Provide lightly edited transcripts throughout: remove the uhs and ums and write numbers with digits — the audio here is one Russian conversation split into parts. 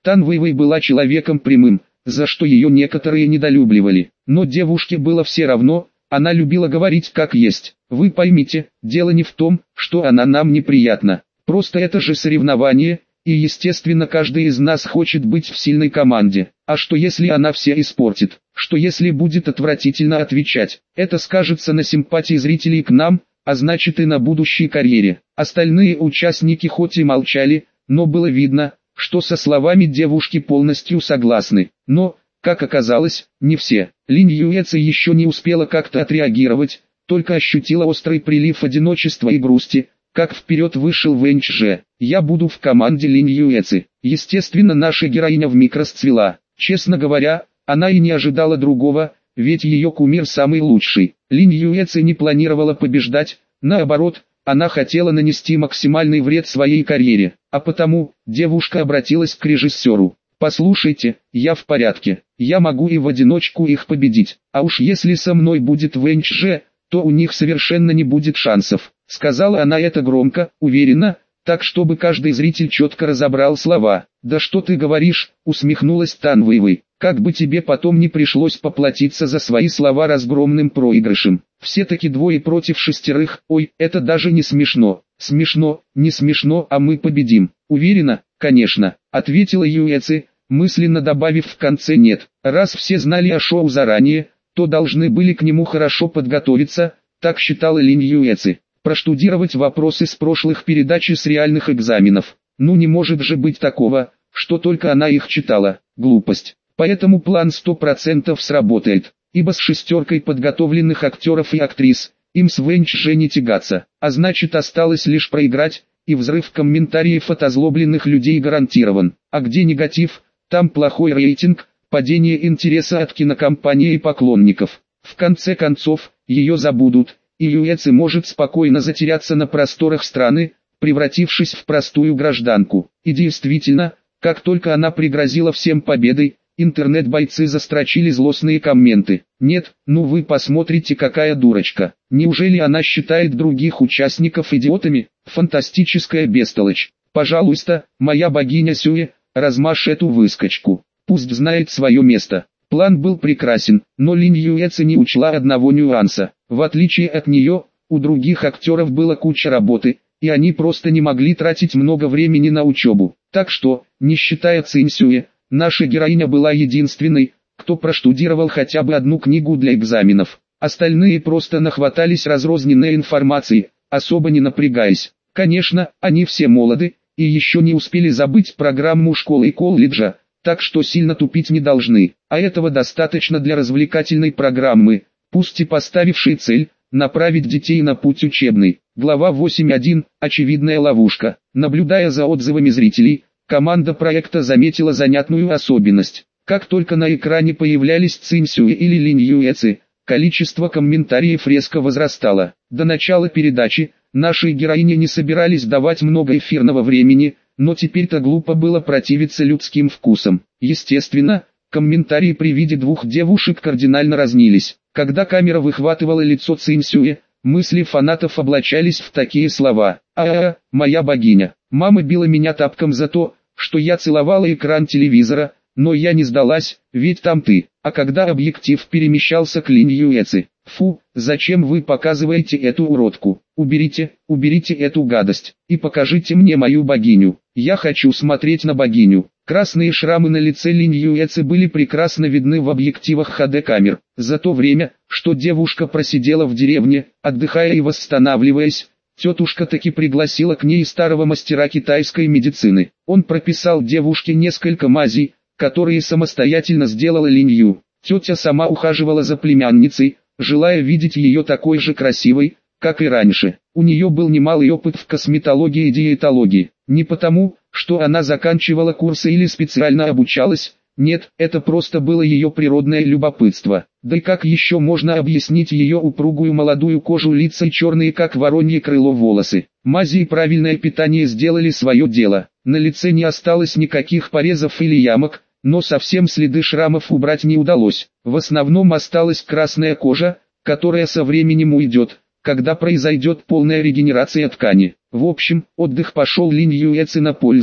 Тан Вэйвэй была человеком прямым, за что ее некоторые недолюбливали. Но девушке было все равно, она любила говорить как есть. Вы поймите, дело не в том, что она нам неприятна. Просто это же соревнование, и естественно каждый из нас хочет быть в сильной команде. А что если она все испортит? Что если будет отвратительно отвечать? Это скажется на симпатии зрителей к нам, а значит и на будущей карьере. Остальные участники хоть и молчали, но было видно, что со словами девушки полностью согласны. Но, как оказалось, не все. Линь Юэци еще не успела как-то отреагировать, только ощутила острый прилив одиночества и грусти, как вперед вышел Вэнь Чжэ. «Я буду в команде Линь Юэци». Естественно, наша героиня вмиг расцвела. Честно говоря, она и не ожидала другого, ведь ее кумир самый лучший. Линь Юэци не планировала побеждать, наоборот, она хотела нанести максимальный вред своей карьере, а потому, девушка обратилась к режиссеру. «Послушайте, я в порядке, я могу и в одиночку их победить, а уж если со мной будет Вэнь Чжэ, то у них совершенно не будет шансов». Сказала она это громко, уверенно, так чтобы каждый зритель четко разобрал слова. «Да что ты говоришь», усмехнулась Тан Вэйвэй. «Как бы тебе потом не пришлось поплатиться за свои слова разгромным проигрышем. Все-таки 2 против 6, ой, это даже не смешно». «Смешно, не смешно, а мы победим». «Уверена, конечно», ответила Юэци, мысленно добавив в конце «нет». Раз все знали о шоу заранее, то должны были к нему хорошо подготовиться, так считала Линь Юэци. Проштудировать вопросы с прошлых передач и с реальных экзаменов. Ну не может же быть такого, что только она их читала. Глупость. Поэтому план 100% сработает, ибо с 6 подготовленных актеров и актрис, им с Вэнь Чжэ не тягаться, а значит осталось лишь проиграть, и взрыв комментариев от озлобленных людей гарантирован. А где негатив, там плохой рейтинг, падение интереса от кинокомпании и поклонников. В конце концов, ее забудут, и Юэци может спокойно затеряться на просторах страны, превратившись в простую гражданку. И действительно, как только она пригрозила всем победой, интернет-бойцы застрочили злостные комменты. «Нет, ну вы посмотрите, какая дурочка. Неужели она считает других участников идиотами? Фантастическая бестолочь. Пожалуйста, моя богиня Сюэ, размажь эту выскочку. Пусть знает свое место». План был прекрасен, но Линь Юэци не учла одного нюанса. В отличие от нее, у других актеров была куча работы, и они просто не могли тратить много времени на учебу. Так что, не считая Цинь Сюэ, наша героиня была единственной, кто проштудировал хотя бы одну книгу для экзаменов. Остальные просто нахватались разрозненной информации, особо не напрягаясь. Конечно, они все молоды, и еще не успели забыть программу школы и колледжа, так что сильно тупить не должны. А этого достаточно для развлекательной программы, пусть и поставившей цель – направить детей на путь учебный. Глава 8.1. Очевидная ловушка. Наблюдая за отзывами зрителей, команда проекта заметила занятную особенность. Как только на экране появлялись Цинь Сюэ или Линь Юэци, количество комментариев резко возрастало. До начала передачи, нашей героине не собирались давать много эфирного времени, но теперь-то глупо было противиться людским вкусам. Естественно, комментарии при виде 2 девушек кардинально разнились. Когда камера выхватывала лицо Цинь Сюэ, мысли фанатов облачались в такие слова. Моя богиня. Мама била меня тапком за то, что я целовала экран телевизора, но я не сдалась, ведь там ты». А когда объектив перемещался к Линь Юэци: «Фу, зачем вы показываете эту уродку? Уберите эту гадость, и покажите мне мою богиню. Я хочу смотреть на богиню». Красные шрамы на лице Линь Юэци были прекрасно видны в объективах HD-камер. За то время, что девушка просидела в деревне, отдыхая и восстанавливаясь, тетушка таки пригласила к ней старого мастера китайской медицины. Он прописал девушке несколько мазей, которые самостоятельно сделала Линь Ю. Тетя сама ухаживала за племянницей, желая видеть ее такой же красивой, как и раньше. У нее был немалый опыт в косметологии и диетологии. Не потому, что она заканчивала курсы или специально обучалась, нет, это просто было ее природное любопытство. Да и как еще можно объяснить ее упругую молодую кожу лица и черные как воронье крыло волосы? Мази и правильное питание сделали свое дело. На лице не осталось никаких порезов или ямок, но совсем следы шрамов убрать не удалось. В основном осталась красная кожа, которая со временем уйдет, когда произойдет полная регенерация ткани. В общем, отдых пошел Линь Юэци на пользу,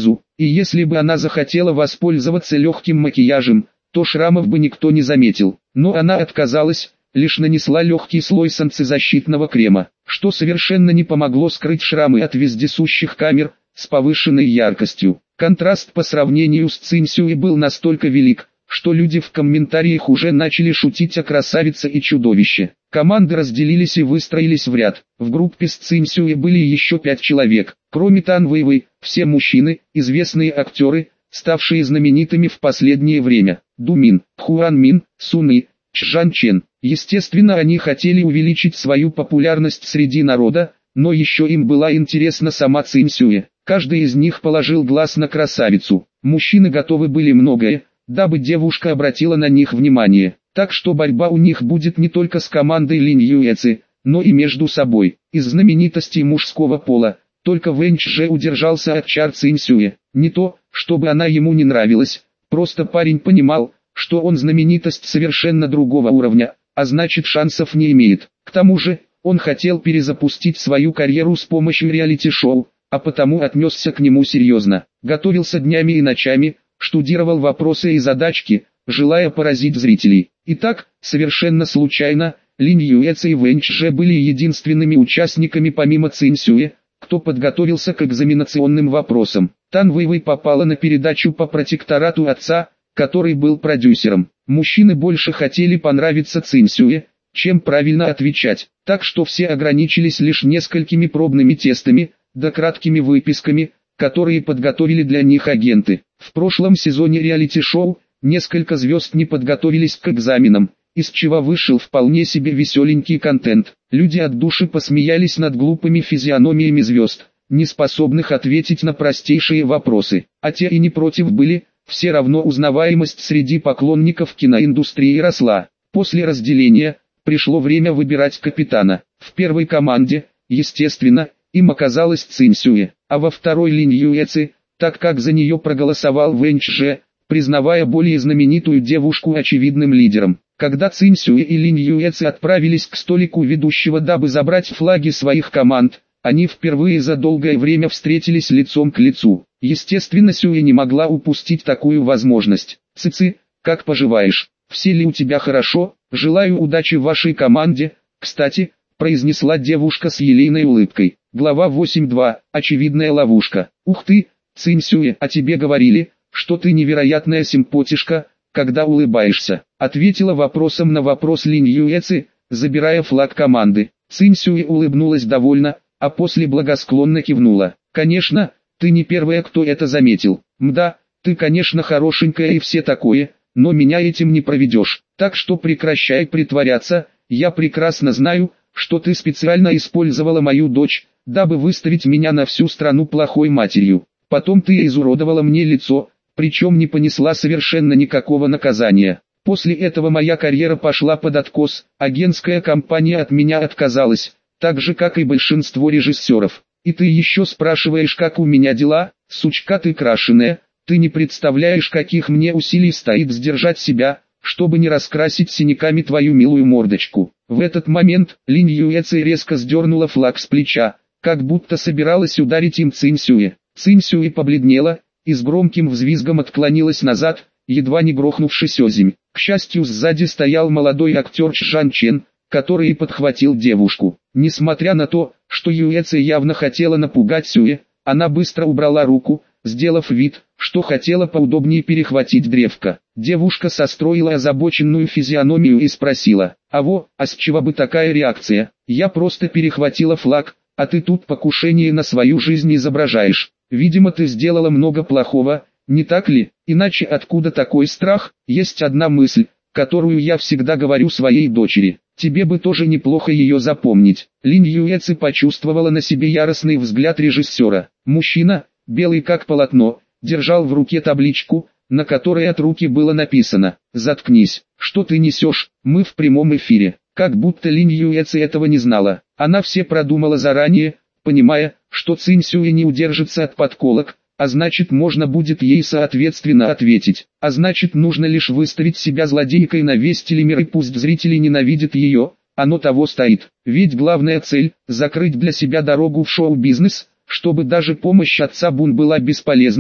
и если бы она захотела воспользоваться легким макияжем, то шрамов бы никто не заметил. Но она отказалась, лишь нанесла легкий слой солнцезащитного крема, что совершенно не помогло скрыть шрамы от вездесущих камер с повышенной яркостью. Контраст по сравнению с Цинсюэ был настолько велик, что люди в комментариях уже начали шутить о красавице и чудовище. Команды разделились и выстроились в ряд. В группе с Цинсюэ были еще 5 человек. Кроме Тан Вэйвэй, все мужчины, известные актеры, ставшие знаменитыми в последнее время. Ду Мин, Хуан Мин, Суны, Чжан Чен. Естественно, они хотели увеличить свою популярность среди народа, но еще им была интересна сама Цинсюэ. Каждый из них положил глаз на красавицу. Мужчины готовы были многое, дабы девушка обратила на них внимание. Так что борьба у них будет не только с командой Линь Юэци, но и между собой. Из знаменитостей мужского пола, только Вэнь Чжэ удержался от чар Цинсюэ. Не то, чтобы она ему не нравилась, просто парень понимал, что он знаменитость совершенно другого уровня, а значит шансов не имеет. К тому же, он хотел перезапустить свою карьеру с помощью реалити-шоу, а потому отнесся к нему серьезно. Готовился днями и ночами, штудировал вопросы и задачки, желая поразить зрителей. Итак, совершенно случайно, Линь Юэци и Вэнь Чжэ были единственными участниками помимо Цинсюэ, кто подготовился к экзаменационным вопросам. Тан Вэйвэй попала на передачу по протекторату отца, который был продюсером. Мужчины больше хотели понравиться Цинсюэ, чем правильно отвечать, так что все ограничились лишь несколькими пробными тестами, да краткими выписками, которые подготовили для них агенты. В прошлом сезоне реалити-шоу несколько звезд не подготовились к экзаменам, из чего вышел вполне себе веселенький контент. Люди от души посмеялись над глупыми физиономиями звезд, не способных ответить на простейшие вопросы, а те и не против были. Все равно узнаваемость среди поклонников киноиндустрии росла. После разделения, пришло время выбирать капитана. В первой команде, естественно, им оказалась Цинсюэ, а во второй Линь Юэци, так как за нее проголосовал Вэнь Чжэ, признавая более знаменитую девушку очевидным лидером. Когда Цинсюэ и Линь Юэци отправились к столику ведущего, дабы забрать флаги своих команд, они впервые за долгое время встретились лицом к лицу. Естественно, Сюэ не могла упустить такую возможность. «Цици, как поживаешь? Все ли у тебя хорошо? Желаю удачи вашей команде. Кстати», произнесла девушка с елейной улыбкой. Глава 8.2. Очевидная ловушка. «Ух ты, Цинсюэ, а тебе говорили, что ты невероятная симпотишка, когда улыбаешься», ответила вопросом на вопрос Линь Юэци, забирая флаг команды. Цинсюэ улыбнулась довольно, а после благосклонно кивнула. «Конечно, ты не первая, кто это заметил. Мда, ты конечно хорошенькая и все такое, но меня этим не проведешь. Так что прекращай притворяться, я прекрасно знаю, что ты специально использовала мою дочь, дабы выставить меня на всю страну плохой матерью. Потом ты изуродовала мне лицо, причем не понесла совершенно никакого наказания. После этого моя карьера пошла под откос, агентская компания от меня отказалась, так же как и большинство режиссеров. И ты еще спрашиваешь, как у меня дела? Сучка ты крашеная, ты не представляешь, каких мне усилий стоит сдержать себя, чтобы не раскрасить синяками твою милую мордочку». В этот момент Линь Юэци резко сдернула флаг с плеча, как будто собиралась ударить им Цинсюэ. Цинсюэ побледнела и с громким взвизгом отклонилась назад, едва не грохнувшись о земь. К счастью, сзади стоял молодой актер Чжан Чен, который и подхватил девушку. Несмотря на то, что Юэци явно хотела напугать Сюэ, она быстро убрала руку, сделав вид, что хотела поудобнее перехватить древко. Девушка состроила озабоченную физиономию и спросила: а с чего бы такая реакция? Я просто перехватила флаг, а ты тут покушение на свою жизнь изображаешь. Видимо, ты сделала много плохого, не так ли? Иначе откуда такой страх? Есть одна мысль, которую я всегда говорю своей дочери. Тебе бы тоже неплохо ее запомнить». Линь Юэци почувствовала на себе яростный взгляд режиссера. Мужчина, белый как полотно, держал в руке табличку, на которой от руки было написано: «Заткнись, что ты несешь, мы в прямом эфире». Как будто Линь Юэци этого не знала. Она все продумала заранее, понимая, что Цинсюэ не удержится от подколок, а значит можно будет ей соответственно ответить. А значит нужно лишь выставить себя злодейкой на весь телемир, и пусть зрители ненавидят ее, оно того стоит. Ведь главная цель – закрыть для себя дорогу в шоу-бизнес, чтобы даже помощь отца Бун была бесполезной,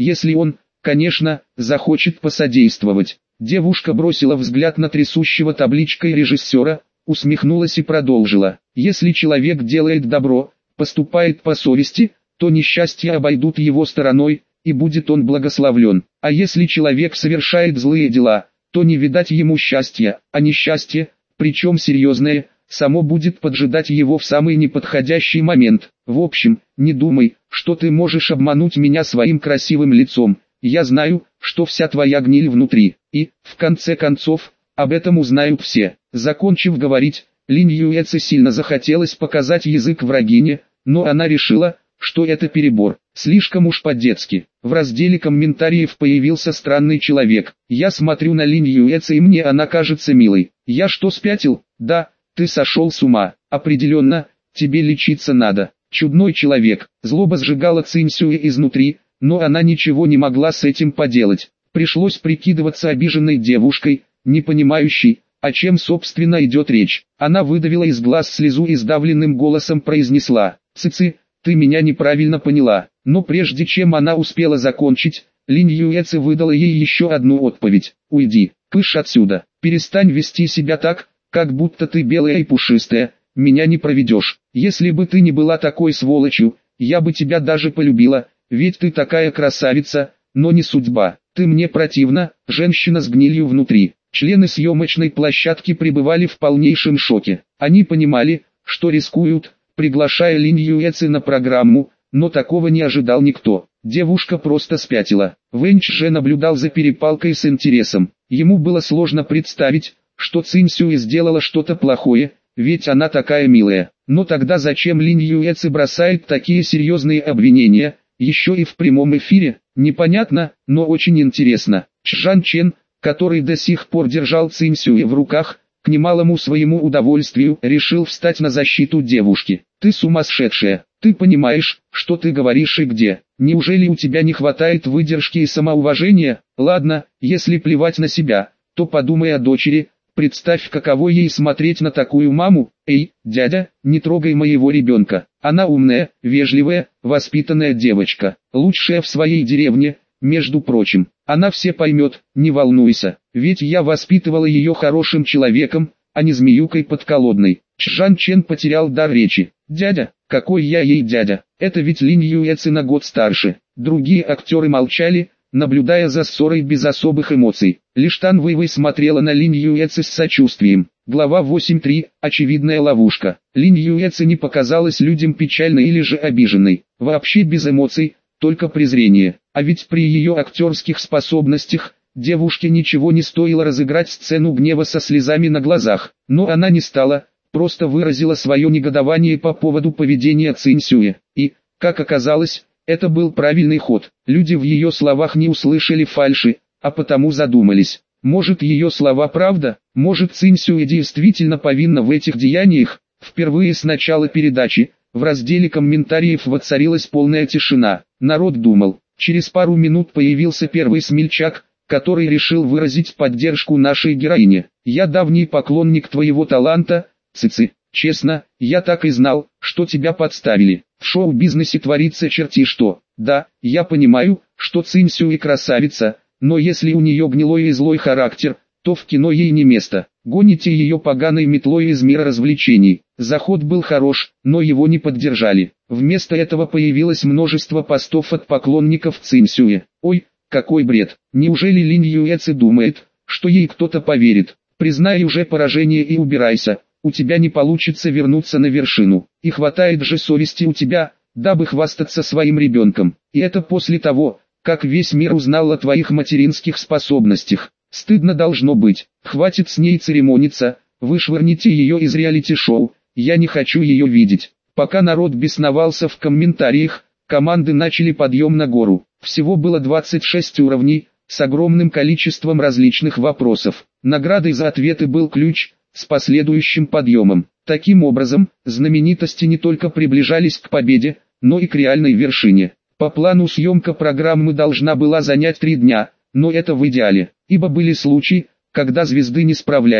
если он, конечно, захочет посодействовать. Девушка бросила взгляд на трясущего табличкой режиссера, усмехнулась и продолжила. Если человек делает добро, поступает по совести, то несчастья обойдут его стороной, и будет он благословлен. А если человек совершает злые дела, то не видать ему счастья, а несчастье, причем серьезное, само будет поджидать его в самый неподходящий момент. В общем, не думай, что ты можешь обмануть меня своим красивым лицом. Я знаю, что вся твоя гниль внутри, и, в конце концов, об этом узнают все. Закончив говорить, Линь Юэци сильно захотелось показать язык врагине, но она решила, что это перебор, слишком уж по-детски. В разделе комментариев появился странный человек. Я смотрю на Линь Юэци, и мне она кажется милой. Я что, спятил? Да, ты сошел с ума. Определенно, тебе лечиться надо. Чудной человек. Злоба сжигала Цинь Сюэ изнутри, но она ничего не могла с этим поделать. Пришлось прикидываться обиженной девушкой, не понимающей, о чем собственно идет речь. Она выдавила из глаз слезу и сдавленным голосом произнесла: «Ци-ци, ты меня неправильно поняла». Но прежде чем она успела закончить, Линь Юэци выдала ей еще одну отповедь: «Уйди, кыш отсюда, перестань вести себя так, как будто ты белая и пушистая, меня не проведешь. Если бы ты не была такой сволочью, я бы тебя даже полюбила, ведь ты такая красавица, но не судьба. Ты мне противна, женщина с гнилью внутри». Члены съемочной площадки пребывали в полнейшем шоке. Они понимали, что рискуют, приглашая Линь Юэци на программу, но такого не ожидал никто. Девушка просто спятила. Вэнь же наблюдал за перепалкой с интересом. Ему было сложно представить, что Цинь Сюэ сделала что-то плохое, ведь она такая милая. Но тогда зачем Линь Юэци бросает такие серьезные обвинения, еще и в прямом эфире? Непонятно, но очень интересно. Чжан Чен, который до сих пор держал Цинь Сюэ в руках, к немалому своему удовольствию решил встать на защиту девушки. «Ты сумасшедшая, ты понимаешь, что ты говоришь и где? Неужели у тебя не хватает выдержки и самоуважения? Ладно, если плевать на себя, то подумай о дочери, представь, каково ей смотреть на такую маму. Эй, дядя, не трогай моего ребенка, она умная, вежливая, воспитанная девочка, лучшая в своей деревне, между прочим. Она все поймет, не волнуйся, ведь я воспитывала ее хорошим человеком, а не змеюкой подколодной». Чжан Чен потерял дар речи. «Дядя? Какой я ей дядя? Это ведь Линь Юэци на год старше». Другие актеры молчали, наблюдая за ссорой без особых эмоций. Лишь Тан Вэйвэй смотрела на Линь Юэци с сочувствием. Глава 8.3. Очевидная ловушка. Линь Юэци не показалась людям печальной или же обиженной. Вообще без эмоций, только презрение. А ведь при ее актерских способностях, девушке ничего не стоило разыграть сцену гнева со слезами на глазах. Но она не стала, просто выразила свое негодование по поводу поведения Цинь Сюэ. И, как оказалось, это был правильный ход. Люди в ее словах не услышали фальши, а потому задумались. Может, ее слова правда? Может, Цинь Сюэ действительно повинна в этих деяниях? Впервые с начала передачи, в разделе комментариев воцарилась полная тишина. Народ думал. Через пару минут появился первый смельчак, который решил выразить поддержку нашей героине. «Я давний поклонник твоего таланта, Ци-ци. Честно, я так и знал, что тебя подставили. В шоу-бизнесе творится черти что. Да, я понимаю, что Цинь Сюэ красавица, но если у нее гнилой и злой характер, то в кино ей не место. Гоните ее поганой метлой из мира развлечений». Заход был хорош, но его не поддержали. Вместо этого появилось множество постов от поклонников Цинь Сюэ. «Ой, какой бред! Неужели Линь Юэци думает, что ей кто-то поверит? Признай уже поражение и убирайся. У тебя не получится вернуться на вершину. И хватает же совести у тебя, дабы хвастаться своим ребенком. И это после того, как весь мир узнал о твоих материнских способностях. Стыдно должно быть. Хватит с ней церемониться, вышвырните ее из реалити-шоу, я не хочу ее видеть». Пока народ бесновался в комментариях, команды начали подъем на гору. Всего было 26 уровней, с огромным количеством различных вопросов. Наградой за ответы был ключ, с последующим подъемом. Таким образом, знаменитости не только приближались к победе, но и к реальной вершине. По плану съемка программы должна была занять 3 дня, но это в идеале, ибо были случаи, когда звезды не справлялись,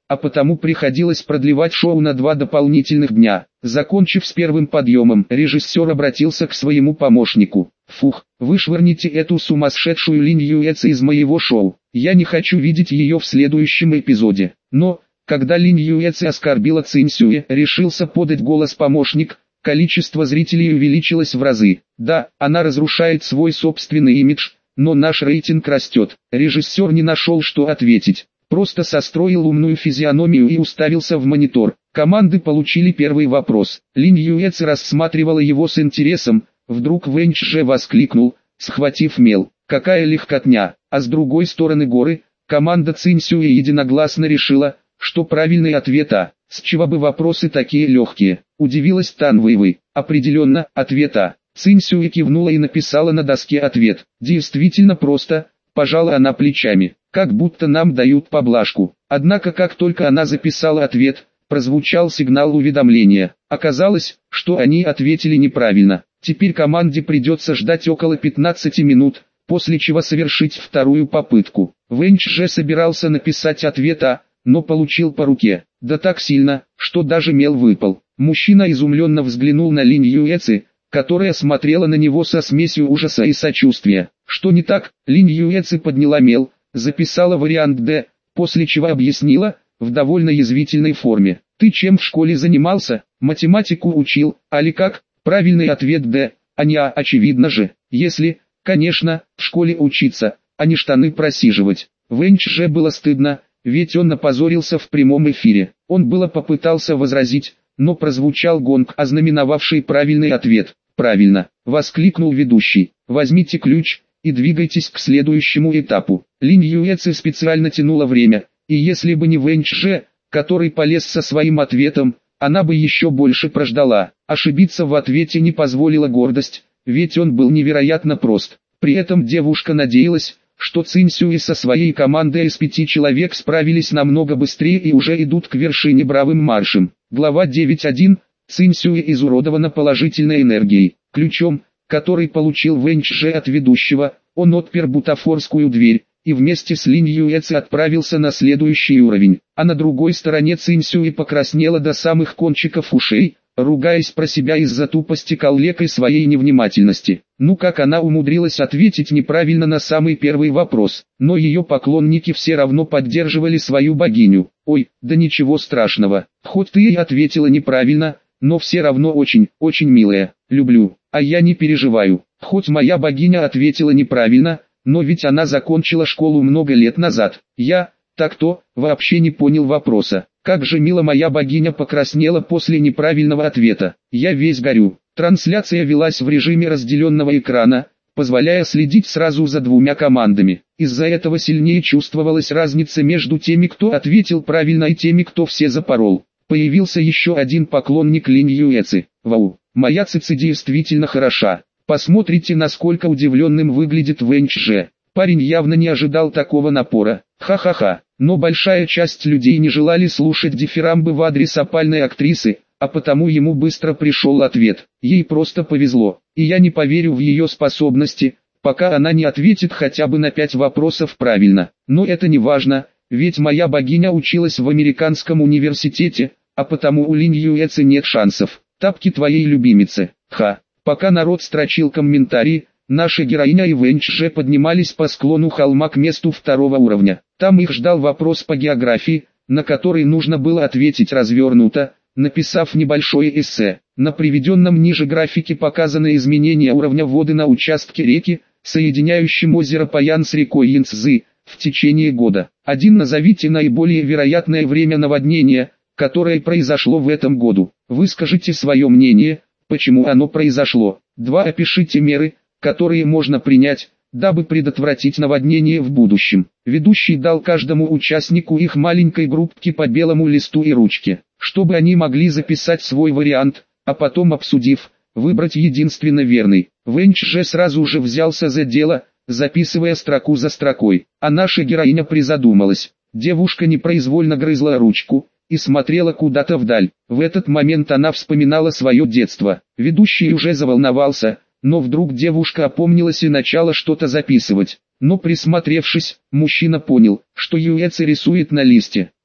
а потому приходилось продлевать шоу на 2 дополнительных дня. Закончив с первым подъемом, режиссер обратился к своему помощнику. «Фух, вышвырните эту сумасшедшую Линь Юэци из моего шоу. Я не хочу видеть ее в следующем эпизоде». Но, когда Линь Юэци оскорбила Цинь Сюэ, решился подать голос помощник, количество зрителей увеличилось в разы. Да, она разрушает свой собственный имидж, но наш рейтинг растет. Режиссер не нашел, что ответить. Просто состроил умную физиономию и уставился в монитор. Команды получили первый вопрос. Линь Юэци рассматривала его с интересом. Вдруг Вэнь Чжэ воскликнул, схватив мел. «Какая легкотня!» А с другой стороны горы, команда Цинь Сюэ единогласно решила, что правильный ответ А. С чего бы вопросы такие легкие? Удивилась Тан Вэйвэй. Определенно, ответ А. Цинь Сюэ кивнула и написала на доске ответ. Действительно просто, пожала она плечами. Как будто нам дают поблажку. Однако как только она записала ответ, прозвучал сигнал уведомления. Оказалось, что они ответили неправильно. Теперь команде придется ждать около 15 минут, после чего совершить вторую попытку. Вэнь Чжэ собирался написать ответ А, но получил по руке. Да так сильно, что даже мел выпал. Мужчина изумленно взглянул на Линь Юэци, которая смотрела на него со смесью ужаса и сочувствия. Что не так? Линь Юэци подняла мел, записала вариант Д, после чего объяснила, в довольно язвительной форме. «Ты чем в школе занимался? Математику учил, али как?» Правильный ответ Д, а не А, очевидно же. Если, конечно, в школе учиться, а не штаны просиживать. Вэнь Чжэ было стыдно, ведь он опозорился в прямом эфире. Он было попытался возразить, но прозвучал гонг, ознаменовавший правильный ответ. «Правильно!» — воскликнул ведущий. «Возьмите ключ и двигайтесь к следующему этапу». Линь Юэци специально тянула время, и если бы не Вэнь Чжэ, который полез со своим ответом, она бы еще больше прождала. Ошибиться в ответе не позволила гордость, ведь он был невероятно прост. При этом девушка надеялась, что Цинь Сюэ со своей командой из 5 человек справились намного быстрее и уже идут к вершине бравым маршем. Глава 9.1. Цинь Сюэ изуродована положительной энергией. Ключом, который получил Вэнь Чжэ от ведущего, он отпер бутафорскую дверь, и вместе с Линь Юэци отправился на следующий уровень. А на другой стороне Цинь Сюэ покраснела до самых кончиков ушей, ругаясь про себя из-за тупости коллег и своей невнимательности. Ну как она умудрилась ответить неправильно на самый первый вопрос, но ее поклонники все равно поддерживали свою богиню. Ой, да ничего страшного, хоть ты и ответила неправильно, но все равно очень, очень милая, люблю, а я не переживаю. Хоть моя богиня ответила неправильно, но ведь она закончила школу много лет назад. Я, так-то, вообще не понял вопроса. Как же мило моя богиня покраснела после неправильного ответа. Я весь горю. Трансляция велась в режиме разделенного экрана, позволяя следить сразу за двумя командами. Из-за этого сильнее чувствовалась разница между теми, кто ответил правильно, и теми, кто все запорол. Появился еще один поклонник Линь Юэци. Вау, моя Цици действительно хороша. Посмотрите, насколько удивленным выглядит Вэнь Чжэ. Парень явно не ожидал такого напора. Ха-ха-ха. Но большая часть людей не желали слушать дифирамбы в адрес опальной актрисы, а потому ему быстро пришел ответ. Ей просто повезло, и я не поверю в ее способности, пока она не ответит хотя бы на 5 вопросов правильно. Но это не важно, ведь моя богиня училась в американском университете, а потому у Линь Юэци нет шансов. Тапки твоей любимицы. Ха. Пока народ строчил комментарии, наша героиня и Вэнь Чжэ поднимались по склону холма к месту 2-го уровня. Там их ждал вопрос по географии, на который нужно было ответить развернуто, написав небольшое эссе. На приведенном ниже графике показаны изменения уровня воды на участке реки, соединяющем озеро Паян с рекой Янцзы, в течение года. 1. Назовите наиболее вероятное время наводнения, которое произошло в этом году. Выскажите свое мнение, почему оно произошло. 2. Опишите меры, которые можно принять, дабы предотвратить наводнение в будущем. Ведущий дал каждому участнику их маленькой группке по белому листу и ручке, чтобы они могли записать свой вариант, а потом, обсудив, выбрать единственно верный. Вэнь Чжэ сразу же взялся за дело, записывая строку за строкой, а наша героиня призадумалась. Девушка непроизвольно грызла ручку и смотрела куда-то вдаль. В этот момент она вспоминала свое детство. Ведущий уже заволновался, но вдруг девушка опомнилась и начала что-то записывать. Но присмотревшись, мужчина понял, что Юэци рисует на листе.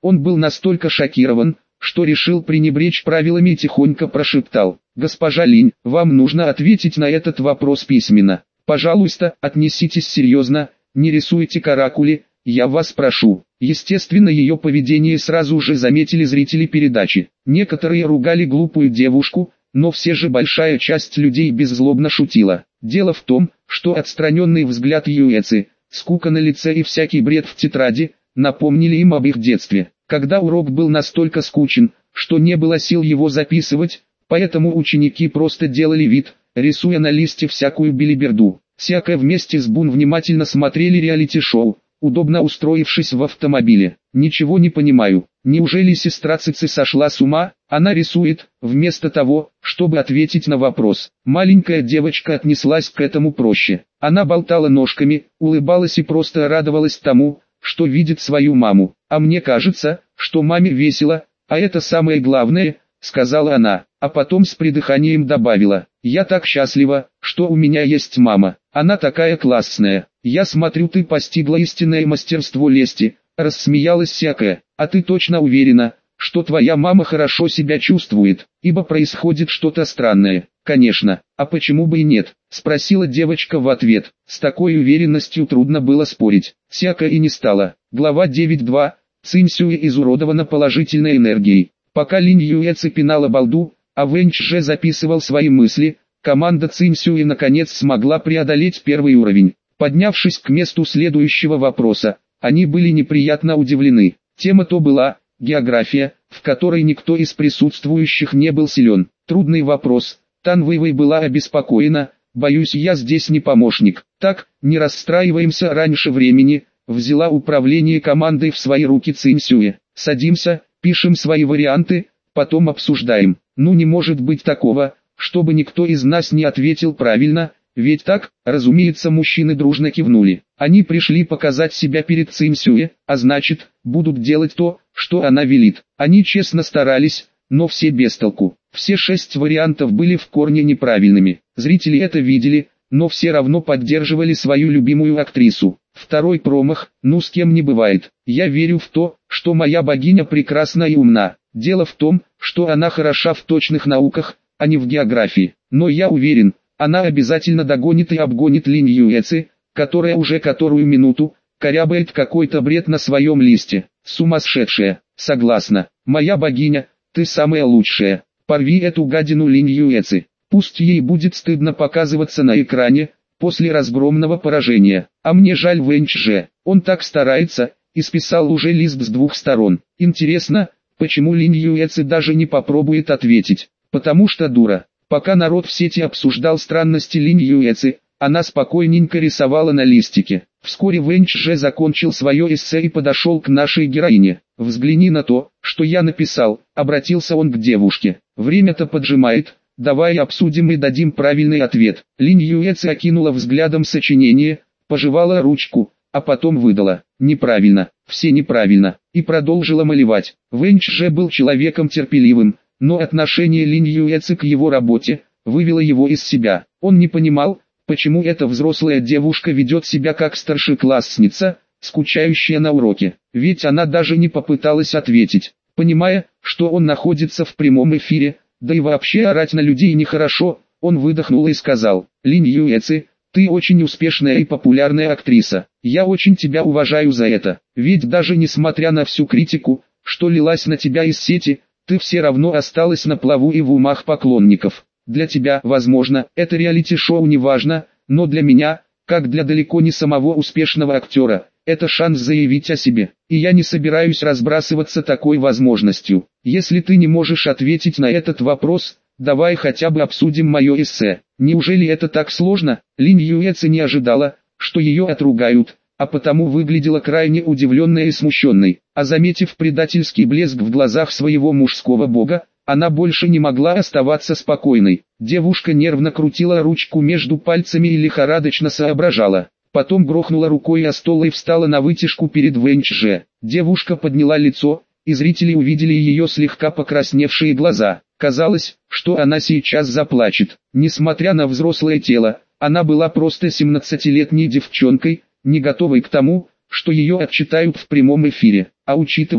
Он был настолько шокирован, что решил пренебречь правилами и тихонько прошептал: «Госпожа Линь, вам нужно ответить на этот вопрос письменно. Пожалуйста, отнеситесь серьезно, не рисуйте каракули, я вас прошу». Естественно, ее поведение сразу же заметили зрители передачи. Некоторые ругали глупую девушку, но все же большая часть людей беззлобно шутила. Дело в том, что отстраненный взгляд Юэци, скука на лице и всякий бред в тетради напомнили им об их детстве, когда урок был настолько скучен, что не было сил его записывать, поэтому ученики просто делали вид, рисуя на листе всякую белиберду. Сяка вместе с Бун внимательно смотрели реалити-шоу, удобно устроившись в автомобиле. «Ничего не понимаю, неужели сестра Цици сошла с ума?» Она рисует, вместо того, чтобы ответить на вопрос. Маленькая девочка отнеслась к этому проще. Она болтала ножками, улыбалась и просто радовалась тому, что видит свою маму. «А мне кажется, что маме весело, а это самое главное», — сказала она, а потом с придыханием добавила: «Я так счастлива, что у меня есть мама. Она такая классная. Я смотрю, ты постигла истинное мастерство лести», — рассмеялась Сякая. «А ты точно уверена, что твоя мама хорошо себя чувствует, ибо происходит что-то странное?» «Конечно, а почему бы и нет?» — спросила девочка в ответ. С такой уверенностью трудно было спорить. Сякая и не стала. Глава 9.2. Цинь Сюэ изуродована положительной энергией. Пока Линь Юэци пинала балду, а Вэнь Чже записывал свои мысли, команда Цинь Сюэ наконец смогла преодолеть первый уровень. Поднявшись к месту следующего вопроса, они были неприятно удивлены. Тема то была география, в которой никто из присутствующих не был силен. Трудный вопрос. Тан Вэйвэй была обеспокоена: «Боюсь, я здесь не помощник». «Так, не расстраиваемся раньше времени», — взяла управление командой в свои руки Цинь Сюэ. «Садимся, пишем свои варианты, потом обсуждаем». «Ну не может быть такого, чтобы никто из нас не ответил правильно, ведь так?» Разумеется, мужчины дружно кивнули. Они пришли показать себя перед Цинь Сюэ, а значит, будут делать то, что она велит. Они честно старались, но все без толку. Все 6 вариантов были в корне неправильными. Зрители это видели, но все равно поддерживали свою любимую актрису. Второй промах: «Ну с кем не бывает. Я верю в то, что моя богиня прекрасна и умна. Дело в том, что она хороша в точных науках, а не в географии. Но я уверен, она обязательно догонит и обгонит Линь Юэци, которая уже которую минуту корябает какой-то бред на своем листе. Сумасшедшая». «Согласна. Моя богиня, ты самая лучшая. Порви эту гадину Линь Юэци. Пусть ей будет стыдно показываться на экране после разгромного поражения. А мне жаль Вэнь Чже. Он так старается, и списал уже лист с 2 сторон. Интересно, почему Линь Юэци даже не попробует ответить? Потому что дура». Пока народ в сети обсуждал странности Линь Юэци, она спокойненько рисовала на листике. Вскоре Вэнь Чже закончил свое эссе и подошел к нашей героине. «Взгляни на то, что я написал», — обратился он к девушке. «Время-то поджимает, давай обсудим и дадим правильный ответ». Линь Юэци окинула взглядом сочинение, пожевала ручку, а потом выдала: «Неправильно, все неправильно», и продолжила малевать. Вэнь Чже был человеком терпеливым, но отношение Линь Юэци к его работе вывело его из себя. Он не понимал, почему эта взрослая девушка ведет себя как старшеклассница, скучающая на уроке. Ведь она даже не попыталась ответить. Понимая, что он находится в прямом эфире, да и вообще орать на людей нехорошо, он выдохнул и сказал: «Линь Юэци, ты очень успешная и популярная актриса. Я очень тебя уважаю за это. Ведь даже несмотря на всю критику, что лилась на тебя из сети, ты все равно осталась на плаву и в умах поклонников. Для тебя, возможно, это реалити-шоу не важно, но для меня, как для далеко не самого успешного актера, это шанс заявить о себе. И я не собираюсь разбрасываться такой возможностью. Если ты не можешь ответить на этот вопрос, давай хотя бы обсудим мое эссе». Неужели это так сложно? Линь Юэци не ожидала, что ее отругают, а потому выглядела крайне удивленной и смущенной. А заметив предательский блеск в глазах своего мужского бога, она больше не могла оставаться спокойной. Девушка нервно крутила ручку между пальцами и лихорадочно соображала. Потом грохнула рукой о стол и встала на вытяжку перед Вэнь Чже. Девушка подняла лицо, и зрители увидели ее слегка покрасневшие глаза. Казалось, что она сейчас заплачет. Несмотря на взрослое тело, она была просто 17-летней девчонкой, не готовой к тому, что ее отчитают в прямом эфире. А учитывая,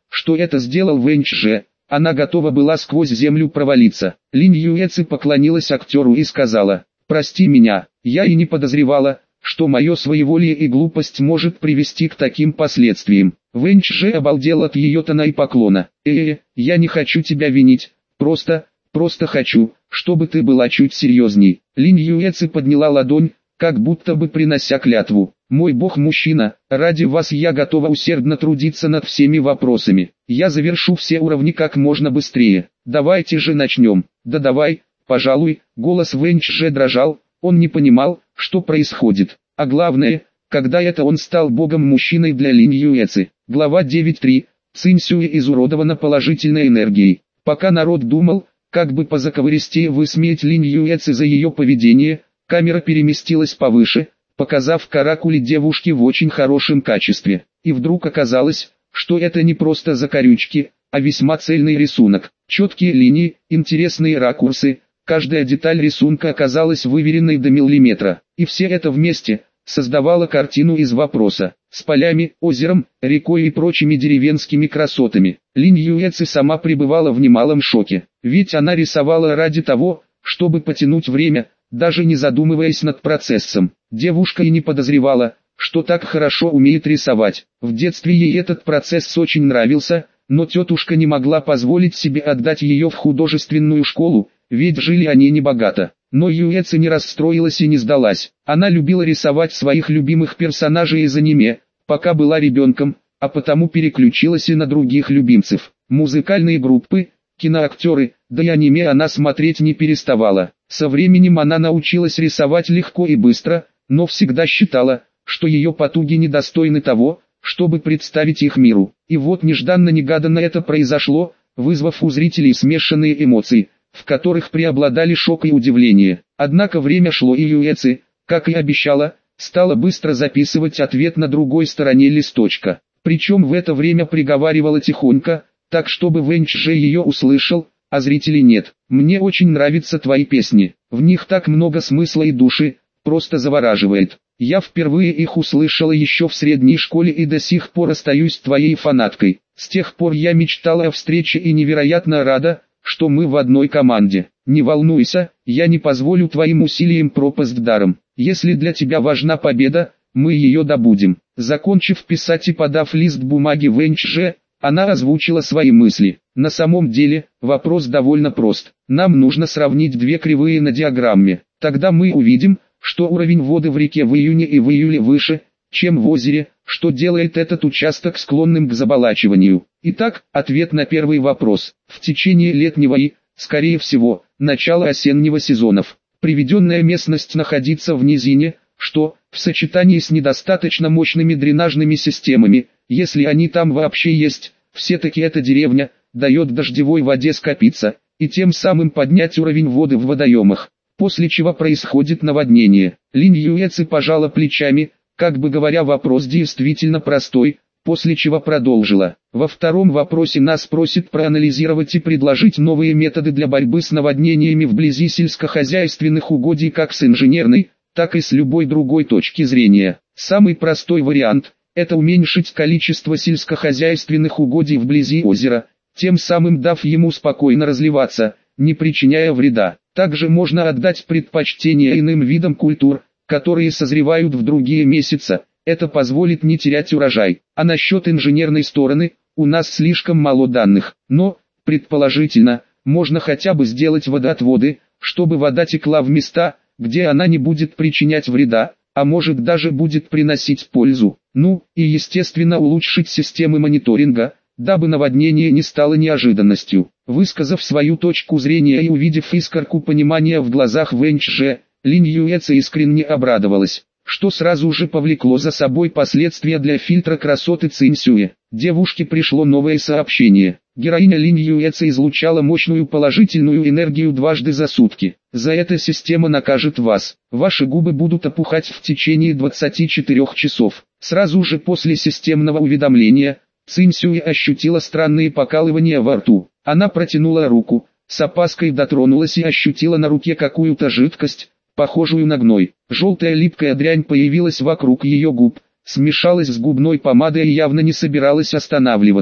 что это сделал Вэнь Чже. Она готова была сквозь землю провалиться. Линь Юэци поклонилась актеру и сказала: «Прости меня, я и не подозревала, что мое своеволие и глупость может привести к таким последствиям». Вэнь Чже обалдел от ее тона и поклона. Я не хочу тебя винить, просто хочу, чтобы ты была чуть серьезней». Линь Юэци подняла ладонь, как будто бы принося клятву. «Мой бог мужчина, ради вас я готова усердно трудиться над всеми вопросами. Я завершу все уровни как можно быстрее. Давайте же начнем». «Да давай, пожалуй». Голос Вэнь Чже дрожал, он не понимал, что происходит. А главное, когда это он стал богом-мужчиной для Линь Юэци. Глава 9.3. Цинь Сюэ изуродована положительной энергией. Пока народ думал, как бы позаковыристее высмеять Линь Юэци за ее поведение, камера переместилась повыше, показав каракули девушки в очень хорошем качестве. И вдруг оказалось, что это не просто закорючки, а весьма цельный рисунок. Четкие линии, интересные ракурсы, каждая деталь рисунка оказалась выверенной до миллиметра. И все это вместе создавало картину из вопроса, с полями, озером, рекой и прочими деревенскими красотами. Линь Юэци сама пребывала в немалом шоке, ведь она рисовала ради того, чтобы потянуть время, даже не задумываясь над процессом. Девушка и не подозревала, что так хорошо умеет рисовать. В детстве ей этот процесс очень нравился, но тетушка не могла позволить себе отдать ее в художественную школу, ведь жили они небогато. Но Юэци не расстроилась и не сдалась. Она любила рисовать своих любимых персонажей из аниме, пока была ребенком, а потому переключилась и на других любимцев. Музыкальные группы, киноактеры, да и аниме она смотреть не переставала. Со временем она научилась рисовать легко и быстро, но всегда считала, что ее потуги недостойны того, чтобы представить их миру. И вот нежданно-негаданно это произошло, вызвав у зрителей смешанные эмоции, в которых преобладали шок и удивление. Однако время шло, и Юэци, как и обещала, стала быстро записывать ответ на другой стороне листочка. Причем в это время приговаривала тихонько, так чтобы Вэнь Чже ее услышал, а зрителей нет. «Мне очень нравятся твои песни, в них так много смысла и души, просто завораживает. Я впервые их услышала еще в средней школе и до сих пор остаюсь твоей фанаткой. С тех пор я мечтала о встрече и невероятно рада, что мы в одной команде. Не волнуйся, я не позволю твоим усилиям пропасть даром. Если для тебя важна победа, мы ее добудем». Закончив писать и подав лист бумаги Вэнь Чже, она озвучила свои мысли. На самом деле, вопрос довольно прост. Нам нужно сравнить две кривые на диаграмме. Тогда мы увидим, что уровень воды в реке в июне и в июле выше, чем в озере, что делает этот участок склонным к заболачиванию. Итак, ответ на первый вопрос. В течение летнего и, скорее всего, начала осеннего сезонов, приведенная местность находится в низине, что, в сочетании с недостаточно мощными дренажными системами, если они там вообще есть, все-таки эта деревня, дает дождевой воде скопиться, и тем самым поднять уровень воды в водоемах, после чего происходит наводнение. Линь Юэци пожала плечами, как бы говоря, вопрос действительно простой, после чего продолжила. Во втором вопросе нас просят проанализировать и предложить новые методы для борьбы с наводнениями вблизи сельскохозяйственных угодий как с инженерной, так и с любой другой точки зрения. Самый простой вариант – это уменьшить количество сельскохозяйственных угодий вблизи озера, тем самым дав ему спокойно разливаться, не причиняя вреда. Также можно отдать предпочтение иным видам культур, которые созревают в другие месяцы, это позволит не терять урожай. А насчет инженерной стороны, у нас слишком мало данных, но, предположительно, можно хотя бы сделать водоотводы, чтобы вода текла в места, где она не будет причинять вреда, а может даже будет приносить пользу. Ну, и естественно улучшить системы мониторинга, дабы наводнение не стало неожиданностью. Высказав свою точку зрения и увидев искорку понимания в глазах Вэнь Чже, Линь Юэци искренне обрадовалась, что сразу же повлекло за собой последствия для фильтра красоты Цинь Сюэ. Девушке пришло новое сообщение. Героиня Линь Юэци излучала мощную положительную энергию дважды за сутки. За это система накажет вас. Ваши губы будут опухать в течение 24 часов. Сразу же после системного уведомления, Цинь Сюэ ощутила странные покалывания во рту. Она протянула руку, с опаской дотронулась и ощутила на руке какую-то жидкость, похожую на гной. Желтая липкая дрянь появилась вокруг ее губ, смешалась с губной помадой и явно не собиралась останавливаться.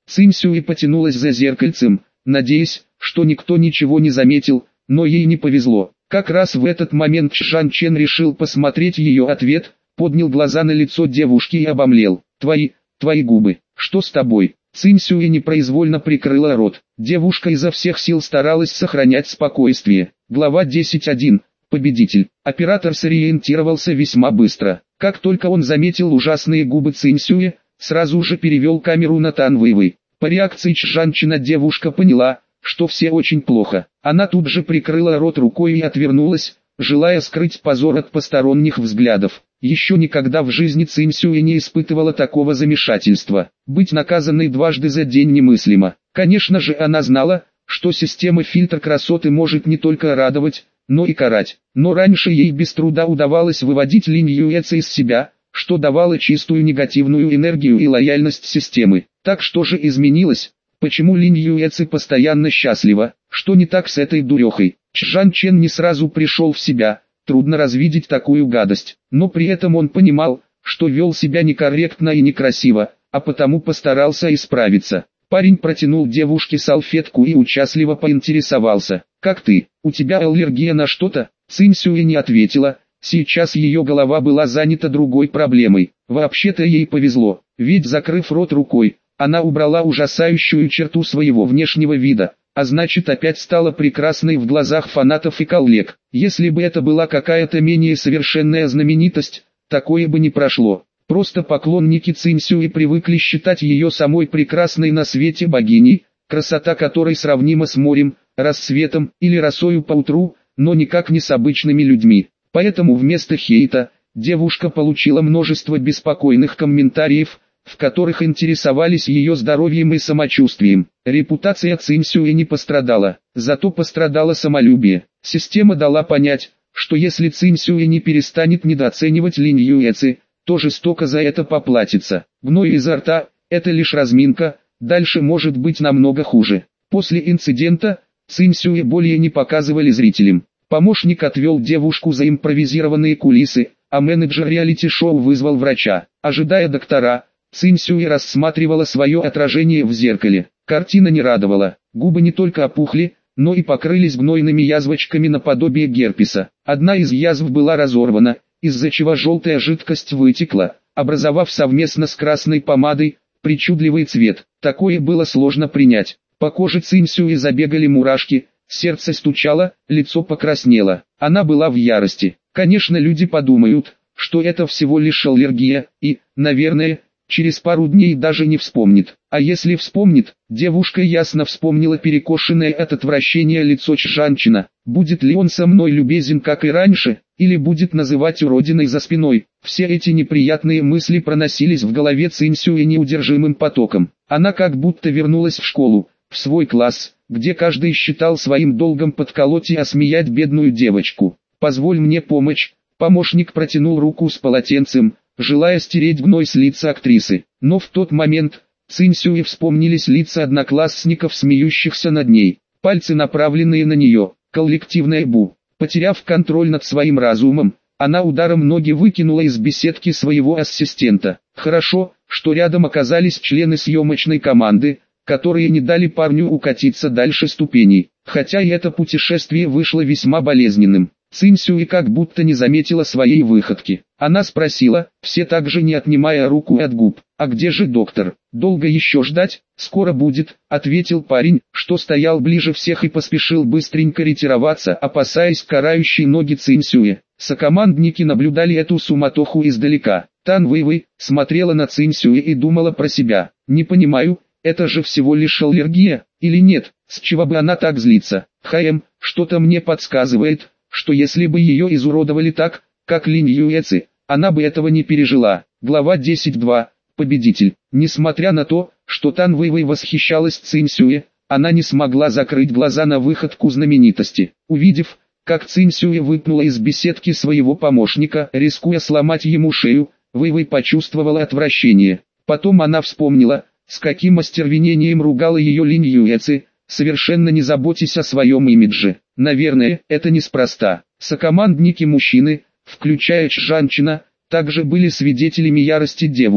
Цинь Сюэ потянулась за зеркальцем, надеясь, что никто ничего не заметил, но ей не повезло. Как раз в этот момент Чжан Чен решил посмотреть ее ответ, поднял глаза на лицо девушки и обомлел. Твои губы, что с тобой? Цинь Сюэ непроизвольно прикрыла рот. Девушка изо всех сил старалась сохранять спокойствие. Глава 10.1. Победитель. Оператор сориентировался весьма быстро. Как только он заметил ужасные губы Цинь Сюэ, сразу же перевел камеру на Тан Вэйвэй. По реакции Чжан Чена девушка поняла, что все очень плохо. Она тут же прикрыла рот рукой и отвернулась, желая скрыть позор от посторонних взглядов. Еще никогда в жизни Цинь Сюэ не испытывала такого замешательства. Быть наказанной дважды за день немыслимо. Конечно же, она знала, что система фильтр красоты может не только радовать, но и карать. Но раньше ей без труда удавалось выводить Линь Юэцэ из себя, что давало чистую негативную энергию и лояльность системы. Так что же изменилось? Почему Линь Юэцэ постоянно счастлива? Что не так с этой дурехой? Чжан Чен не сразу пришел в себя. Трудно развидеть такую гадость, но при этом он понимал, что вел себя некорректно и некрасиво, а потому постарался исправиться. Парень протянул девушке салфетку и участливо поинтересовался: «Как ты? У тебя аллергия на что-то?» Цинь Сюэ не ответила, сейчас ее голова была занята другой проблемой. Вообще-то ей повезло, ведь закрыв рот рукой, она убрала ужасающую черту своего внешнего вида. А значит, опять стала прекрасной в глазах фанатов и коллег. Если бы это была какая-то менее совершенная знаменитость, такое бы не прошло. Просто поклонники Цинь Сюэ привыкли считать ее самой прекрасной на свете богиней, красота которой сравнима с морем, рассветом или росою поутру, но никак не с обычными людьми. Поэтому вместо хейта, девушка получила множество беспокойных комментариев, в которых интересовались ее здоровьем и самочувствием. Репутация Цинь Сюэ не пострадала, зато пострадало самолюбие. Система дала понять, что если Цинь Сюэ не перестанет недооценивать Линь Юэцэ, то жестоко за это поплатится. Гной изо рта – это лишь разминка, дальше может быть намного хуже. После инцидента, Цинь Сюэ более не показывали зрителям. Помощник отвел девушку за импровизированные кулисы, а менеджер реалити-шоу вызвал врача. Ожидая доктора, Цинь Сюэ рассматривала свое отражение в зеркале. Картина не радовала, губы не только опухли, но и покрылись гнойными язвочками наподобие герпеса. Одна из язв была разорвана, из-за чего желтая жидкость вытекла, образовав совместно с красной помадой причудливый цвет. Такое было сложно принять. По коже Цинь Сюэ забегали мурашки, сердце стучало, лицо покраснело. Она была в ярости. Конечно, люди подумают, что это всего лишь аллергия, и, наверное, через пару дней даже не вспомнит. А если вспомнит, девушка ясно вспомнила перекошенное от отвращения лицо Чжан Чена. Будет ли он со мной любезен, как и раньше, или будет называть уродиной за спиной? Все эти неприятные мысли проносились в голове Цинь Сюэ неудержимым потоком. Она как будто вернулась в школу, в свой класс, где каждый считал своим долгом подколоть и осмеять бедную девочку. «Позволь мне помочь». Помощник протянул руку с полотенцем, желая стереть гной с лица актрисы. Но в тот момент Цинь Сюэ вспомнились лица одноклассников, смеющихся над ней. Пальцы, направленные на нее, коллективная бу. Потеряв контроль над своим разумом, она ударом ноги выкинула из беседки своего ассистента. Хорошо, что рядом оказались члены съемочной команды, которые не дали парню укатиться дальше ступеней. Хотя и это путешествие вышло весьма болезненным. Цинь Сюэ как будто не заметила своей выходки. Она спросила, все так же не отнимая руку от губ: «А где же доктор? Долго еще ждать?» «Скоро будет», — ответил парень, что стоял ближе всех и поспешил быстренько ретироваться, опасаясь карающей ноги Цинь Сюэ. Сокомандники наблюдали эту суматоху издалека. Тан Вэйвэй смотрела на Цинь Сюэ и думала про себя: «Не понимаю, это же всего лишь аллергия, или нет? С чего бы она так злится? Что-то мне подсказывает, что если бы ее изуродовали так, как Линь Юэцэ, она бы этого не пережила». Глава 10.2. Победитель. Несмотря на то, что Тан Вэйвэй восхищалась Цинь Сюэ, она не смогла закрыть глаза на выходку знаменитости. Увидев, как Цинь Сюэ выпнула из беседки своего помощника, рискуя сломать ему шею, Вэйвэй почувствовала отвращение. Потом она вспомнила, с каким остервенением ругала ее Линь Юэцэ, совершенно не заботясь о своем имидже. Наверное, это неспроста. Сокомандники мужчины, включая Чжан Чена, также были свидетелями ярости девушки.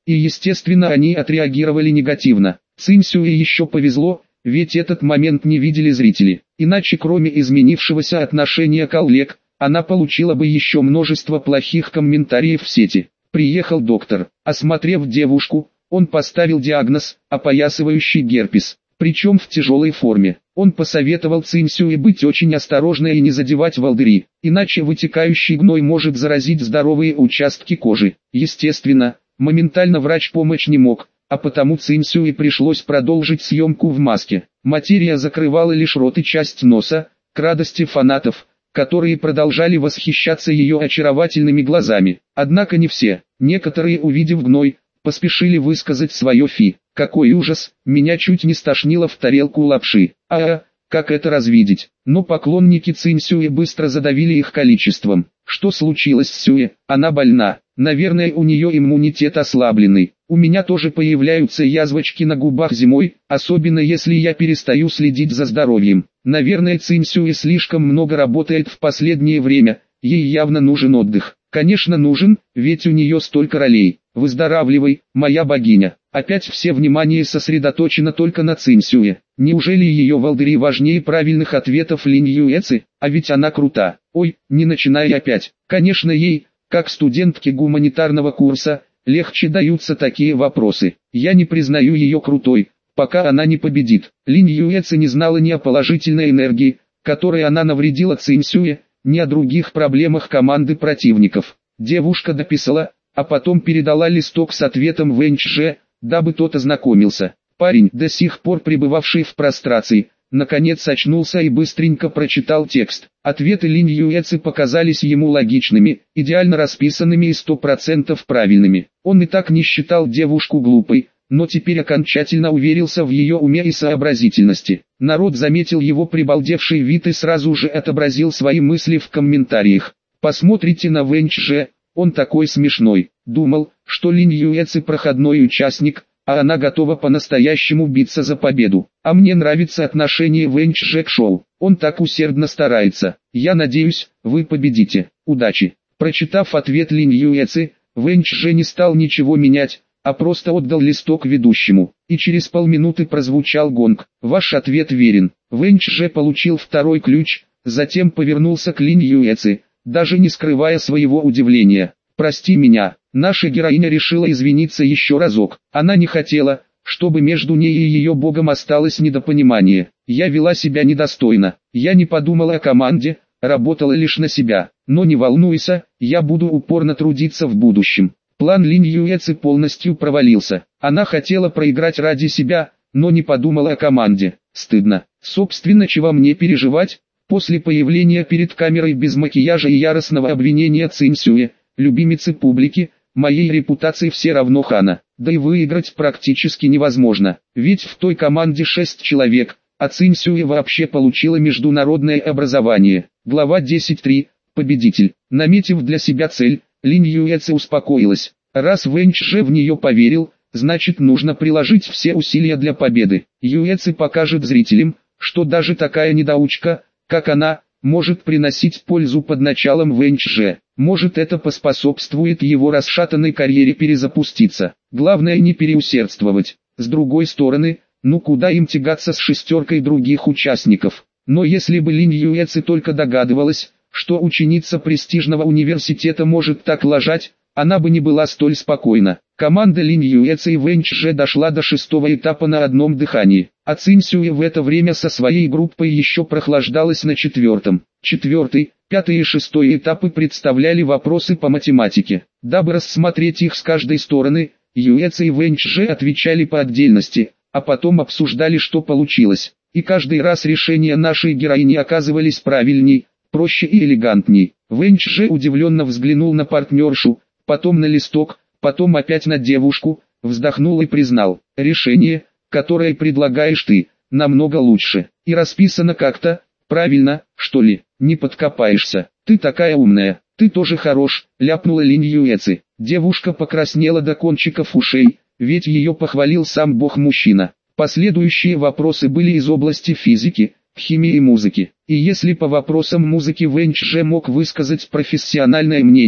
и естественно они отреагировали негативно. Цинь Сюэ еще повезло, ведь этот момент не видели зрители. Иначе кроме изменившегося отношения коллег, она получила бы еще множество плохих комментариев в сети. Приехал доктор. Осмотрев девушку, он поставил диагноз – опоясывающий герпес, причем в тяжелой форме. Он посоветовал Цинь Сюэ быть очень осторожной и не задевать волдыри, иначе вытекающий гной может заразить здоровые участки кожи. Естественно, моментально врач помочь не мог, а потому Цинь Сюэ пришлось продолжить съемку в маске. Материя закрывала лишь рот и часть носа, к радости фанатов, которые продолжали восхищаться ее очаровательными глазами. Однако не все. Некоторые, увидев гной, поспешили высказать свое фи. Какой ужас, меня чуть не стошнило в тарелку лапши. Как это развидеть? Но поклонники Цинь Сюэ быстро задавили их количеством. Что случилось с Сюэ? Она больна. Наверное, у нее иммунитет ослабленный. У меня тоже появляются язвочки на губах зимой, особенно если я перестаю следить за здоровьем. Наверное, Цинь Сюэ слишком много работает в последнее время, ей явно нужен отдых. Конечно нужен, ведь у нее столько ролей. Выздоравливай, моя богиня. Опять все внимание сосредоточено только на Цинь Сюэ. Неужели ее волдыри важнее правильных ответов Линь Юэци? А ведь она крута. Ой, не начинай опять. Конечно ей, как студентке гуманитарного курса, легче даются такие вопросы. Я не признаю ее крутой, пока она не победит. Линь Юэци не знала ни о положительной энергии, которой она навредила Цинь Сюэ, ни о других проблемах команды противников. Девушка дописала, а потом передала листок с ответом Вэнь Чже, дабы тот ознакомился. Парень, до сих пор пребывавший в прострации, наконец очнулся и быстренько прочитал текст. Ответы Линь Юэци показались ему логичными, идеально расписанными и 100% правильными. Он и так не считал девушку глупой, но теперь окончательно уверился в ее уме и сообразительности. Народ заметил его прибалдевший вид и сразу же отобразил свои мысли в комментариях. «Посмотрите на Вэнь Чже, он такой смешной. Думал, что Линь Юэци проходной участник, а она готова по-настоящему биться за победу. А мне нравится отношение Вэнь Чже к шоу. Он так усердно старается. Я надеюсь, вы победите. Удачи». Прочитав ответ Линь Юэци, Вэнь Чже не стал ничего менять, а просто отдал листок ведущему. И через полминуты прозвучал гонг. «Ваш ответ верен». Вэнь Чже получил второй ключ, затем повернулся к Линь Юэци, даже не скрывая своего удивления. «Прости меня». Наша героиня решила извиниться еще разок. Она не хотела, чтобы между ней и ее богом осталось недопонимание. «Я вела себя недостойно. Я не подумала о команде, работала лишь на себя. Но не волнуйся, я буду упорно трудиться в будущем». План Линь Юэци полностью провалился. Она хотела проиграть ради себя, но не подумала о команде. Стыдно. Собственно, чего мне переживать? После появления перед камерой без макияжа и яростного обвинения Цинь Сюэ, любимицы публики, моей репутации все равно хана. Да и выиграть практически невозможно, ведь в той команде 6 человек, а Цинь Сюэ вообще получила международное образование. Глава 10.3. Победитель. Наметив для себя цель, Линь Юэци успокоилась. Раз Вэнь Чже в нее поверил, значит нужно приложить все усилия для победы. Юэци покажет зрителям, что даже такая недоучка, как она, может приносить пользу под началом Вэнь Чже. Может, это поспособствует его расшатанной карьере перезапуститься. Главное не переусердствовать. С другой стороны, ну куда им тягаться с шестеркой других участников? Но если бы Линь Юэци только догадывалась, что ученица престижного университета может так лажать, она бы не была столь спокойна. Команда Линь Юэци и Вэнь Чже дошла до 6-го этапа на одном дыхании, а Цинь Сюэ в это время со своей группой еще прохлаждалась на 4-м. 4-й, 5-й и 6-й этапы представляли вопросы по математике. Дабы рассмотреть их с каждой стороны, Юэци и Вэнь Чже отвечали по отдельности, а потом обсуждали, что получилось. И каждый раз решения нашей героини оказывались правильней, проще и элегантней. Вэнь Чже удивленно взглянул на партнершу, потом на листок, потом опять на девушку, вздохнул и признал: решение, которое предлагаешь ты, намного лучше. И расписано как-то, правильно, что ли, не подкопаешься. Ты такая умная, ты тоже хорош, ляпнула Линь Юэци. Девушка покраснела до кончиков ушей, ведь ее похвалил сам бог-мужчина. Последующие вопросы были из области физики, химии и музыки. И если по вопросам музыки Вэнь Чже мог высказать профессиональное мнение,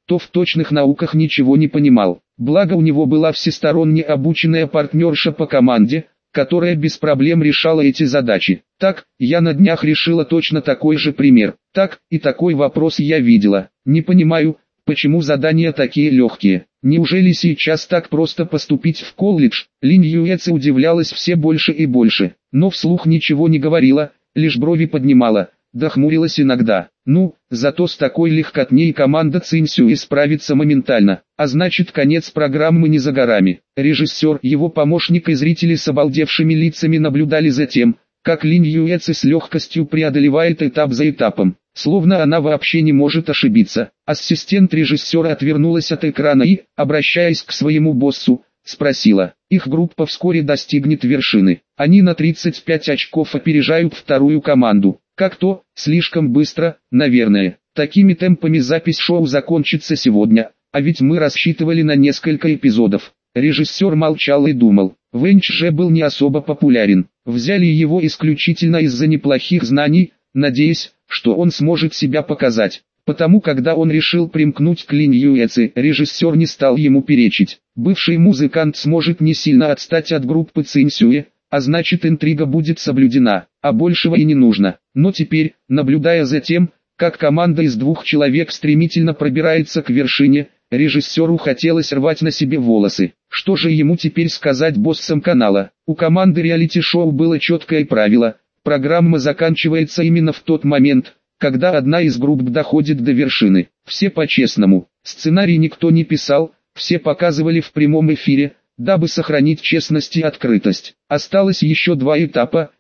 то в точных науках ничего не понимал. Благо у него была всесторонне обученная партнерша по команде, которая без проблем решала эти задачи. Так, я на днях решила точно такой же пример. Так, и такой вопрос я видела. Не понимаю, почему задания такие легкие. Неужели сейчас так просто поступить в колледж? Линь Юэци удивлялась все больше и больше, но вслух ничего не говорила, лишь брови поднимала, да хмурилась иногда. Ну, зато с такой легкотней команда Цинсюэ справится моментально, а значит конец программы не за горами. Режиссер, его помощник и зрители с обалдевшими лицами наблюдали за тем, как Линь Юэци с легкостью преодолевает этап за этапом, словно она вообще не может ошибиться. Ассистент режиссера отвернулась от экрана и, обращаясь к своему боссу, спросила: их группа вскоре достигнет вершины. Они на 35 очков опережают вторую команду. Как то, слишком быстро, наверное. Такими темпами запись шоу закончится сегодня, а ведь мы рассчитывали на несколько эпизодов. Режиссер молчал и думал. Вэньч же был не особо популярен. Взяли его исключительно из-за неплохих знаний, надеясь, что он сможет себя показать. Потому когда он решил примкнуть к Линь Юэци, режиссер не стал ему перечить. Бывший музыкант сможет не сильно отстать от группы Цинсюэ, а значит интрига будет соблюдена, а большего и не нужно. Но теперь, наблюдая за тем, как команда из 2 человек стремительно пробирается к вершине, режиссеру хотелось рвать на себе волосы. Что же ему теперь сказать боссам канала? У команды реалити-шоу было четкое правило: программа заканчивается именно в тот момент, когда одна из групп доходит до вершины. Все по-честному. Сценарий никто не писал, все показывали в прямом эфире, дабы сохранить честность и открытость. Осталось еще 2 этапа.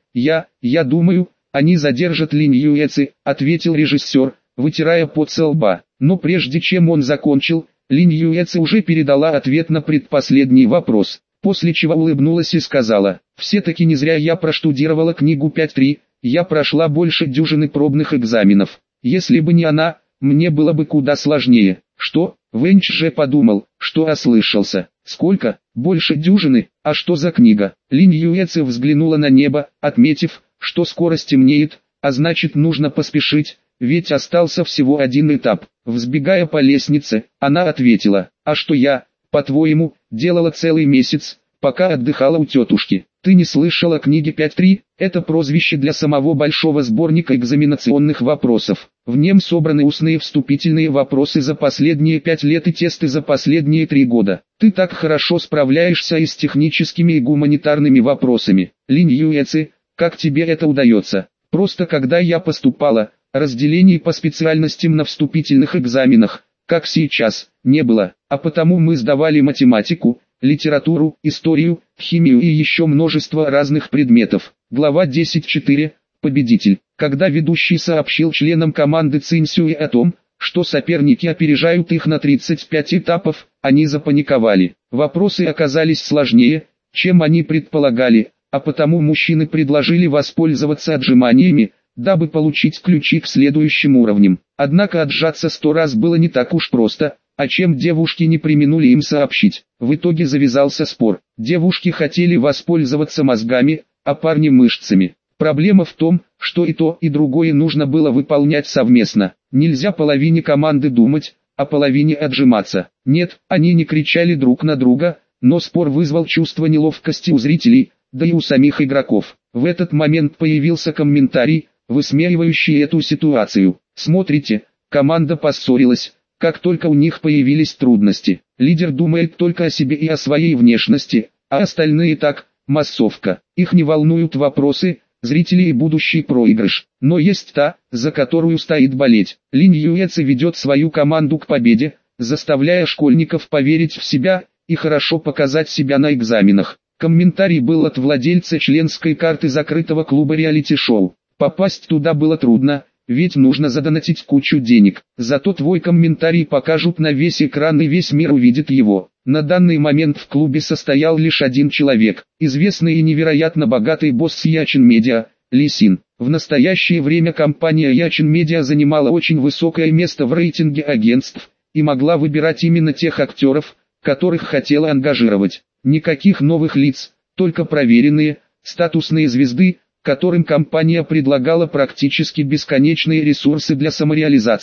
Я думаю, они задержат Линь Юэци, ответил режиссер, вытирая пот со лба. Но прежде чем он закончил, Линь Юэци уже передала ответ на предпоследний вопрос, после чего улыбнулась и сказала: все-таки не зря я проштудировала книгу 5.3, я прошла больше дюжины пробных экзаменов. Если бы не она, мне было бы куда сложнее. Что? Вэньч же подумал, что ослышался. Сколько? Больше дюжины? А что за книга? Линь Юэци взглянула на небо, отметив, что скоро стемнеет, а значит нужно поспешить, ведь остался всего 1 этап. Взбегая по лестнице, она ответила: а что я, по-твоему, делала целый месяц, пока отдыхала у тетушки? Ты не слышала книги 5.3? Это прозвище для самого большого сборника экзаменационных вопросов. В нем собраны устные вступительные вопросы за последние 5 лет и тесты за последние 3 года. Ты так хорошо справляешься и с техническими и гуманитарными вопросами. Линь Юэци, как тебе это удается? Просто когда я поступала, разделений по специальностям на вступительных экзаменах, как сейчас, не было, а потому мы сдавали математику, литературу, историю, химию и еще множество разных предметов. Глава 10.4. Победитель. Когда ведущий сообщил членам команды Цинсюэ о том, что соперники опережают их на 35 этапов, они запаниковали. Вопросы оказались сложнее, чем они предполагали, а потому мужчины предложили воспользоваться отжиманиями, дабы получить ключи к следующим уровням. Однако отжаться 100 раз было не так уж просто, о чем девушки не преминули им сообщить. В итоге завязался спор. Девушки хотели воспользоваться мозгами, а парни мышцами. Проблема в том, что и то, и другое нужно было выполнять совместно. Нельзя половине команды думать, а половине отжиматься. Нет, они не кричали друг на друга, но спор вызвал чувство неловкости у зрителей, да и у самих игроков. В этот момент появился комментарий, высмеивающий эту ситуацию. Смотрите, команда поссорилась, как только у них появились трудности. Лидер думает только о себе и о своей внешности, а остальные так, массовка. Их не волнуют вопросы, зрители и будущий проигрыш. Но есть та, за которую стоит болеть. Линь Юэци ведет свою команду к победе, заставляя школьников поверить в себя и хорошо показать себя на экзаменах. Комментарий был от владельца членской карты закрытого клуба реалити-шоу. Попасть туда было трудно, ведь нужно задонатить кучу денег. Зато твой комментарий покажут на весь экран и весь мир увидит его. На данный момент в клубе состоял лишь 1 человек, известный и невероятно богатый босс Ячин Медиа, Ли Син. В настоящее время компания Ячин Медиа занимала очень высокое место в рейтинге агентств и могла выбирать именно тех актеров, которых хотела ангажировать. Никаких новых лиц, только проверенные, статусные звезды, которым компания предлагала практически бесконечные ресурсы для самореализации.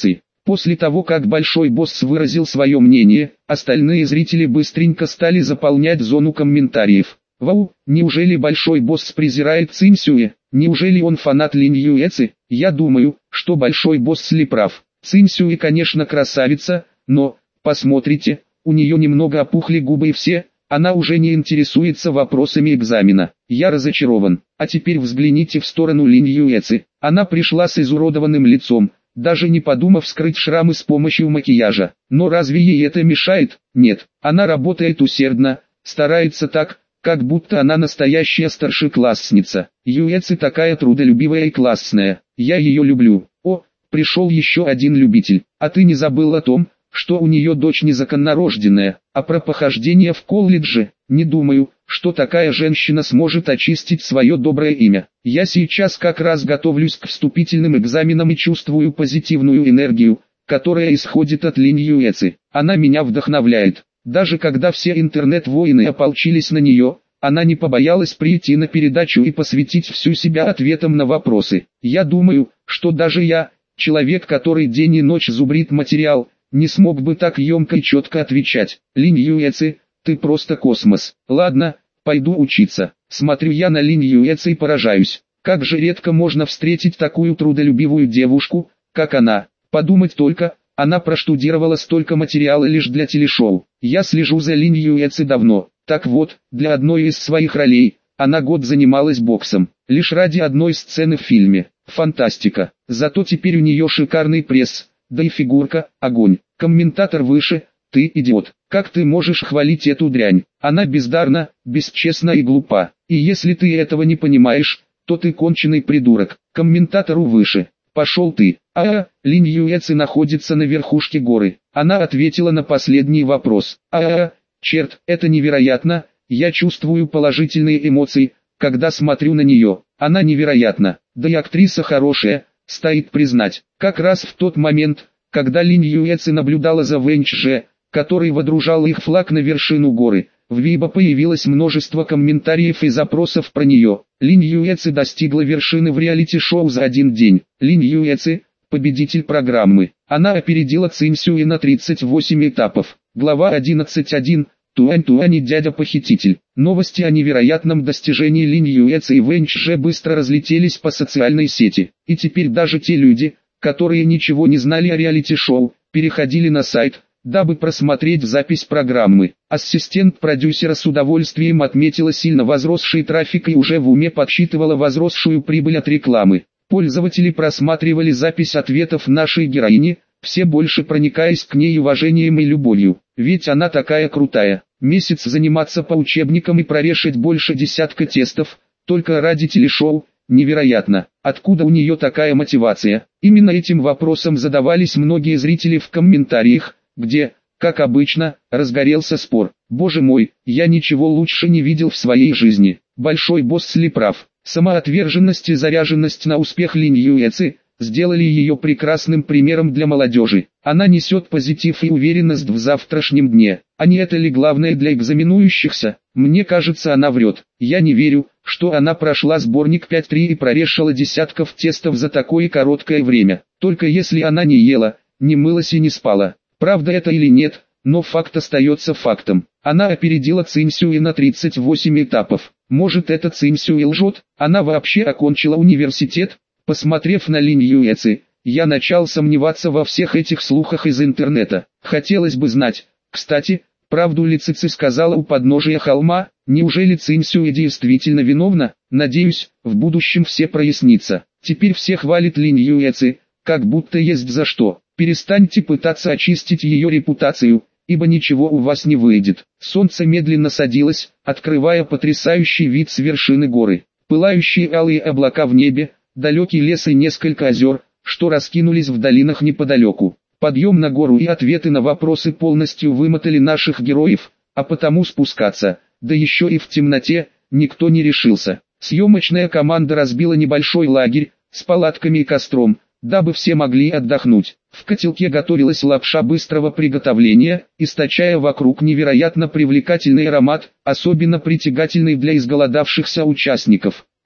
После того, как Большой Босс выразил свое мнение, остальные зрители быстренько стали заполнять зону комментариев. Вау, неужели Большой Босс презирает Цинь Сюэ? Неужели он фанат Линь Юэци? Я думаю, что Большой Босс ли прав. Цинь Сюэ, конечно, красавица, но, посмотрите, у нее немного опухли губы и все, она уже не интересуется вопросами экзамена. Я разочарован. А теперь взгляните в сторону Линь Юэци. Она пришла с изуродованным лицом, даже не подумав скрыть шрамы с помощью макияжа. Но разве ей это мешает? Нет. Она работает усердно, старается так, как будто она настоящая старшеклассница. Юэци такая трудолюбивая и классная. Я ее люблю. О, пришел еще один любитель. А ты не забыл о том, что у нее дочь незаконнорожденная, а про похождение в колледже? Не думаю, что такая женщина сможет очистить свое доброе имя. Я сейчас как раз готовлюсь к вступительным экзаменам и чувствую позитивную энергию, которая исходит от Линь Юэци. Она меня вдохновляет. Даже когда все интернет-воины ополчились на нее, она не побоялась прийти на передачу и посвятить всю себя ответам на вопросы. Я думаю, что даже я, человек, который день и ночь зубрит материал, не смог бы так емко и четко отвечать. Линь Юэци, ты просто космос. Ладно, пойду учиться. Смотрю я на Линь Юэци и поражаюсь. Как же редко можно встретить такую трудолюбивую девушку, как она. Подумать только, она проштудировала столько материала лишь для телешоу. Я слежу за Линь Юэци давно. Так вот, для одной из своих ролей, она год занималась боксом. Лишь ради одной сцены в фильме. Фантастика. Зато теперь у нее шикарный пресс. Да и фигурка, огонь. Комментатор выше, ты идиот. Как ты можешь хвалить эту дрянь? Она бездарна, бесчестна и глупа. И если ты этого не понимаешь, то ты конченый придурок. Комментатору выше. Пошел ты. Линь Юэци находится на верхушке горы. Она ответила на последний вопрос. Черт, это невероятно. Я чувствую положительные эмоции, когда смотрю на нее. Она невероятна. Да и актриса хорошая. Стоит признать, как раз в тот момент, когда Линь Юэци наблюдала за Вэнь Чже, который водружал их флаг на вершину горы, в Weibo появилось множество комментариев и запросов про нее. Линь Юэци достигла вершины в реалити-шоу за один день. Линь Юэци, победитель программы. Она опередила Цинь Сюэ на 38 этапов. Глава 11.1. Туань и дядя-похититель. Новости о невероятном достижении Линь Юэци и Вэнь Чже быстро разлетелись по социальной сети. И теперь даже те люди, которые ничего не знали о реалити-шоу, переходили на сайт, дабы просмотреть запись программы. Ассистент продюсера с удовольствием отметила сильно возросший трафик и уже в уме подсчитывала возросшую прибыль от рекламы. Пользователи просматривали запись ответов нашей героини, все больше проникаясь к ней уважением и любовью. Ведь она такая крутая. Месяц заниматься по учебникам и прорешить больше десятка тестов, только ради телешоу, невероятно. Откуда у нее такая мотивация? Именно этим вопросом задавались многие зрители в комментариях, где, как обычно, разгорелся спор. Боже мой, я ничего лучше не видел в своей жизни. Большой Босс ли прав? Самоотверженность и заряженность на успех Линь Юэци сделали ее прекрасным примером для молодежи. Она несет позитив и уверенность в завтрашнем дне. А не это ли главное для экзаменующихся? Мне кажется, она врет. Я не верю, что она прошла сборник 5.3 и прорешила десятков тестов за такое короткое время. Только если она не ела, не мылась и не спала. Правда это или нет, но факт остается фактом. Она опередила Цинь Сюэ на 38 этапов. Может, это Цинь Сюэ лжет? Она вообще окончила университет? Посмотрев на Линь Юэци, я начал сомневаться во всех этих слухах из интернета. Хотелось бы знать, кстати, правду ли Цици сказала у подножия холма? Неужели Цинь Сюэ действительно виновна? Надеюсь, в будущем все прояснится. Теперь все хвалят Линь Юэци, как будто есть за что. Перестаньте пытаться очистить ее репутацию, ибо ничего у вас не выйдет. Солнце медленно садилось, открывая потрясающий вид с вершины горы. Пылающие алые облака в небе, далекий лес и несколько озер, что раскинулись в долинах неподалеку. Подъем на гору и ответы на вопросы полностью вымотали наших героев, а потому спускаться, да еще и в темноте, никто не решился. Съемочная команда разбила небольшой лагерь, с палатками и костром, дабы все могли отдохнуть. В котелке готовилась лапша быстрого приготовления, источая вокруг невероятно привлекательный аромат, особенно притягательный для изголодавшихся участников.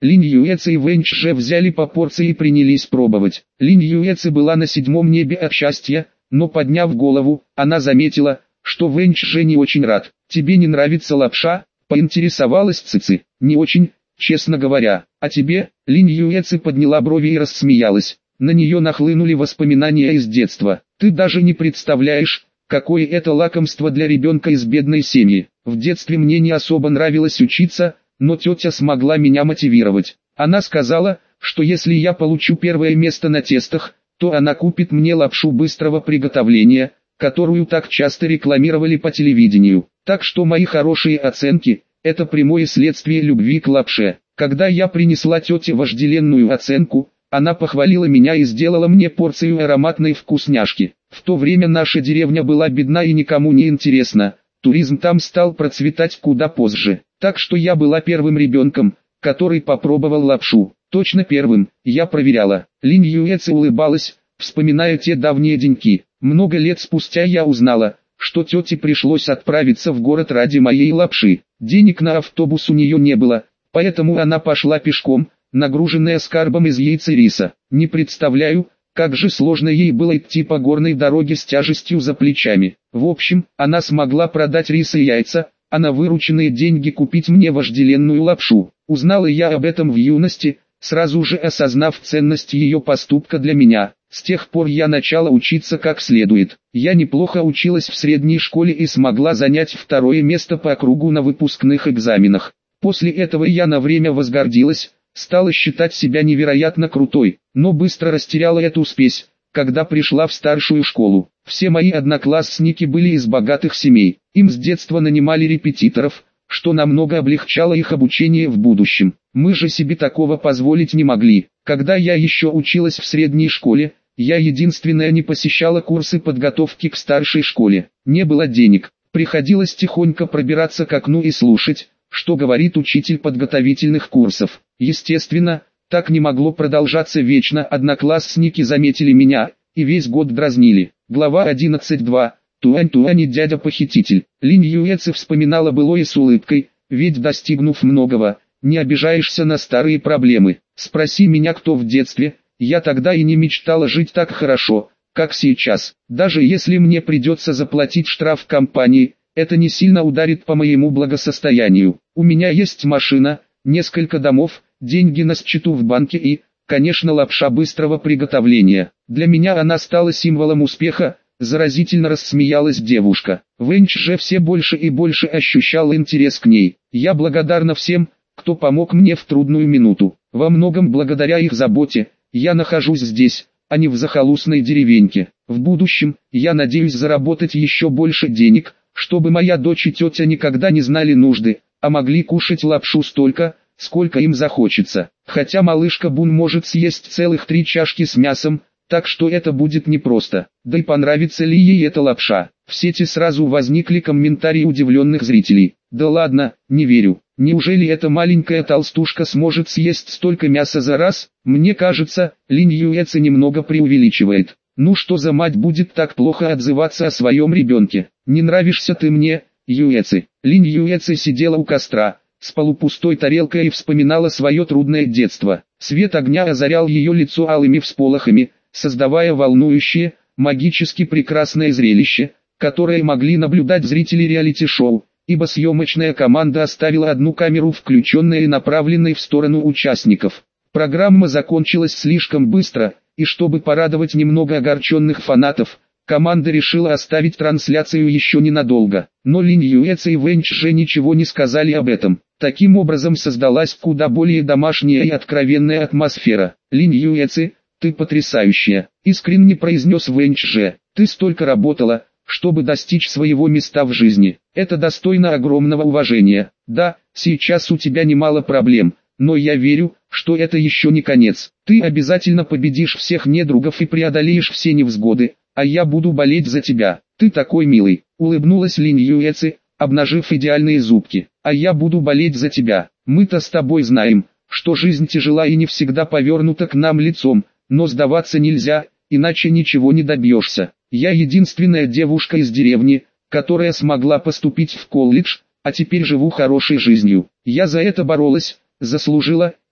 Линь Юэци и Вэнь Чже взяли по порции и принялись пробовать. Линь Юэци была на 7-м небе от счастья, но подняв голову, она заметила, что Вэнь Чже не очень рад. «Тебе не нравится лапша?» – поинтересовалась Цици. «Не очень, честно говоря. А тебе?» Линь Юэци подняла брови и рассмеялась. На нее нахлынули воспоминания из детства. «Ты даже не представляешь, какое это лакомство для ребенка из бедной семьи. В детстве мне не особо нравилось учиться, но тетя смогла меня мотивировать. Она сказала, что если я получу первое место на тестах, то она купит мне лапшу быстрого приготовления, которую так часто рекламировали по телевидению. Так что мои хорошие оценки – это прямое следствие любви к лапше. Когда я принесла тете вожделенную оценку, она похвалила меня и сделала мне порцию ароматной вкусняшки. В то время наша деревня была бедна и никому не интересна, туризм там стал процветать куда позже. Так что я была первым ребенком, который попробовал лапшу. Точно первым, я проверяла. Линь Юэци улыбалась, вспоминая те давние деньки. Много лет спустя я узнала, что тете пришлось отправиться в город ради моей лапши. Денег на автобус у нее не было, поэтому она пошла пешком, нагруженная скарбом из яиц и риса. Не представляю, как же сложно ей было идти по горной дороге с тяжестью за плечами. В общем, она смогла продать рис и яйца, а на вырученные деньги купить мне вожделенную лапшу. Узнала я об этом в юности, сразу же осознав ценность ее поступка для меня. С тех пор я начала учиться как следует. Я неплохо училась в средней школе и смогла занять второе место по округу на выпускных экзаменах. После этого я на время возгордилась, стала считать себя невероятно крутой, но быстро растеряла эту спесь, когда пришла в старшую школу. Все мои одноклассники были из богатых семей, им с детства нанимали репетиторов, что намного облегчало их обучение в будущем. Мы же себе такого позволить не могли. Когда я еще училась в средней школе, я единственная не посещала курсы подготовки к старшей школе. Не было денег, приходилось тихонько пробираться к окну и слушать, что говорит учитель подготовительных курсов. Естественно, так не могло продолжаться вечно. Одноклассники заметили меня и весь год дразнили. Глава 11.2. Туань-Туань и дядя-похититель. Линь Юэци вспоминала былое с улыбкой, ведь достигнув многого, не обижаешься на старые проблемы. Спроси меня, кто в детстве, я тогда и не мечтала жить так хорошо, как сейчас. Даже если мне придется заплатить штраф компании, это не сильно ударит по моему благосостоянию. У меня есть машина, несколько домов, деньги на счету в банке и, конечно, лапша быстрого приготовления. Для меня она стала символом успеха. Заразительно рассмеялась девушка. Вэнь Чже все больше и больше ощущал интерес к ней. Я благодарна всем, кто помог мне в трудную минуту. Во многом благодаря их заботе, я нахожусь здесь, а не в захолустной деревеньке. В будущем, я надеюсь заработать еще больше денег, чтобы моя дочь и тетя никогда не знали нужды, а могли кушать лапшу столько, сколько им захочется. Хотя малышка Бун может съесть целых 3 чашки с мясом, так что это будет непросто. Да и понравится ли ей эта лапша? В сети сразу возникли комментарии удивленных зрителей. Да ладно, не верю. Неужели эта маленькая толстушка сможет съесть столько мяса за раз? Мне кажется, Линь Юэци немного преувеличивает. Ну что за мать будет так плохо отзываться о своем ребенке? Не нравишься ты мне, Юэци. Линь Юэци сидела у костра, с полупустой тарелкой и вспоминала свое трудное детство. Свет огня озарял ее лицо алыми всполохами, создавая волнующее, магически прекрасное зрелище, которое могли наблюдать зрители реалити-шоу, ибо съемочная команда оставила одну камеру включенной и направленной в сторону участников. Программа закончилась слишком быстро, и чтобы порадовать немного огорченных фанатов, команда решила оставить трансляцию еще ненадолго. Но Линь Юэци и Вэнь Чже ничего не сказали об этом. Таким образом создалась куда более домашняя и откровенная атмосфера. Линь Юэци, ты потрясающая, искренне произнес Вэнь Чже. Ты столько работала, чтобы достичь своего места в жизни. Это достойно огромного уважения. Да, сейчас у тебя немало проблем, но я верю, что это еще не конец. Ты обязательно победишь всех недругов и преодолеешь все невзгоды, а я буду болеть за тебя. Ты такой милый, улыбнулась Линь Юэци, обнажив идеальные зубки. А я буду болеть за тебя. Мы-то с тобой знаем, что жизнь тяжела и не всегда повернута к нам лицом. Но сдаваться нельзя, иначе ничего не добьешься. Я единственная девушка из деревни, которая смогла поступить в колледж, а теперь живу хорошей жизнью. Я за это боролась, заслужила,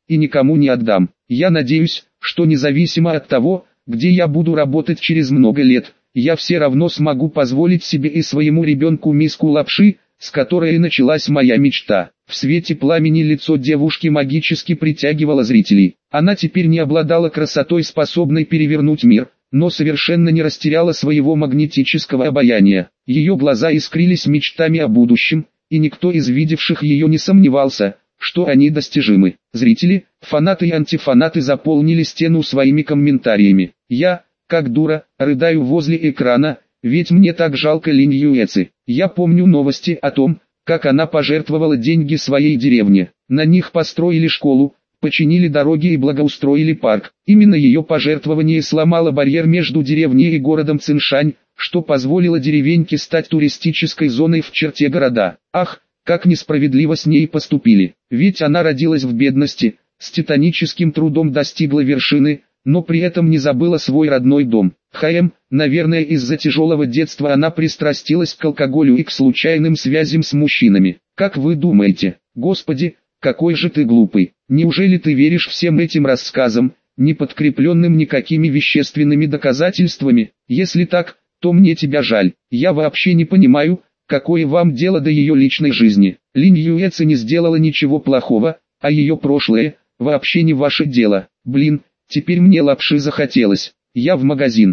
и никому не отдам. Я надеюсь, что независимо от того, где я буду работать через много лет, я все равно смогу позволить себе и своему ребенку миску лапши, с которой и началась моя мечта. В свете пламени лицо девушки магически притягивало зрителей. Она теперь не обладала красотой, способной перевернуть мир, но совершенно не растеряла своего магнетического обаяния. Ее глаза искрились мечтами о будущем, и никто из видевших ее не сомневался, что они достижимы. Зрители, фанаты и антифанаты заполнили стену своими комментариями. Я, как дура, рыдаю возле экрана, ведь мне так жалко Линь Юэци. Я помню новости о том, как она пожертвовала деньги своей деревне. На них построили школу, починили дороги и благоустроили парк. Именно ее пожертвование сломало барьер между деревней и городом Циншань, что позволило деревеньке стать туристической зоной в черте города. Ах, как несправедливо с ней поступили. Ведь она родилась в бедности, с титаническим трудом достигла вершины, но при этом не забыла свой родной дом. Наверное, из-за тяжелого детства она пристрастилась к алкоголю и к случайным связям с мужчинами. Как вы думаете? Господи, какой же ты глупый. Неужели ты веришь всем этим рассказам, не подкрепленным никакими вещественными доказательствами? Если так, то мне тебя жаль. Я вообще не понимаю, какое вам дело до ее личной жизни. Линь Юэци не сделала ничего плохого, а ее прошлое вообще не ваше дело. Блин, теперь мне лапши захотелось. Я в магазин.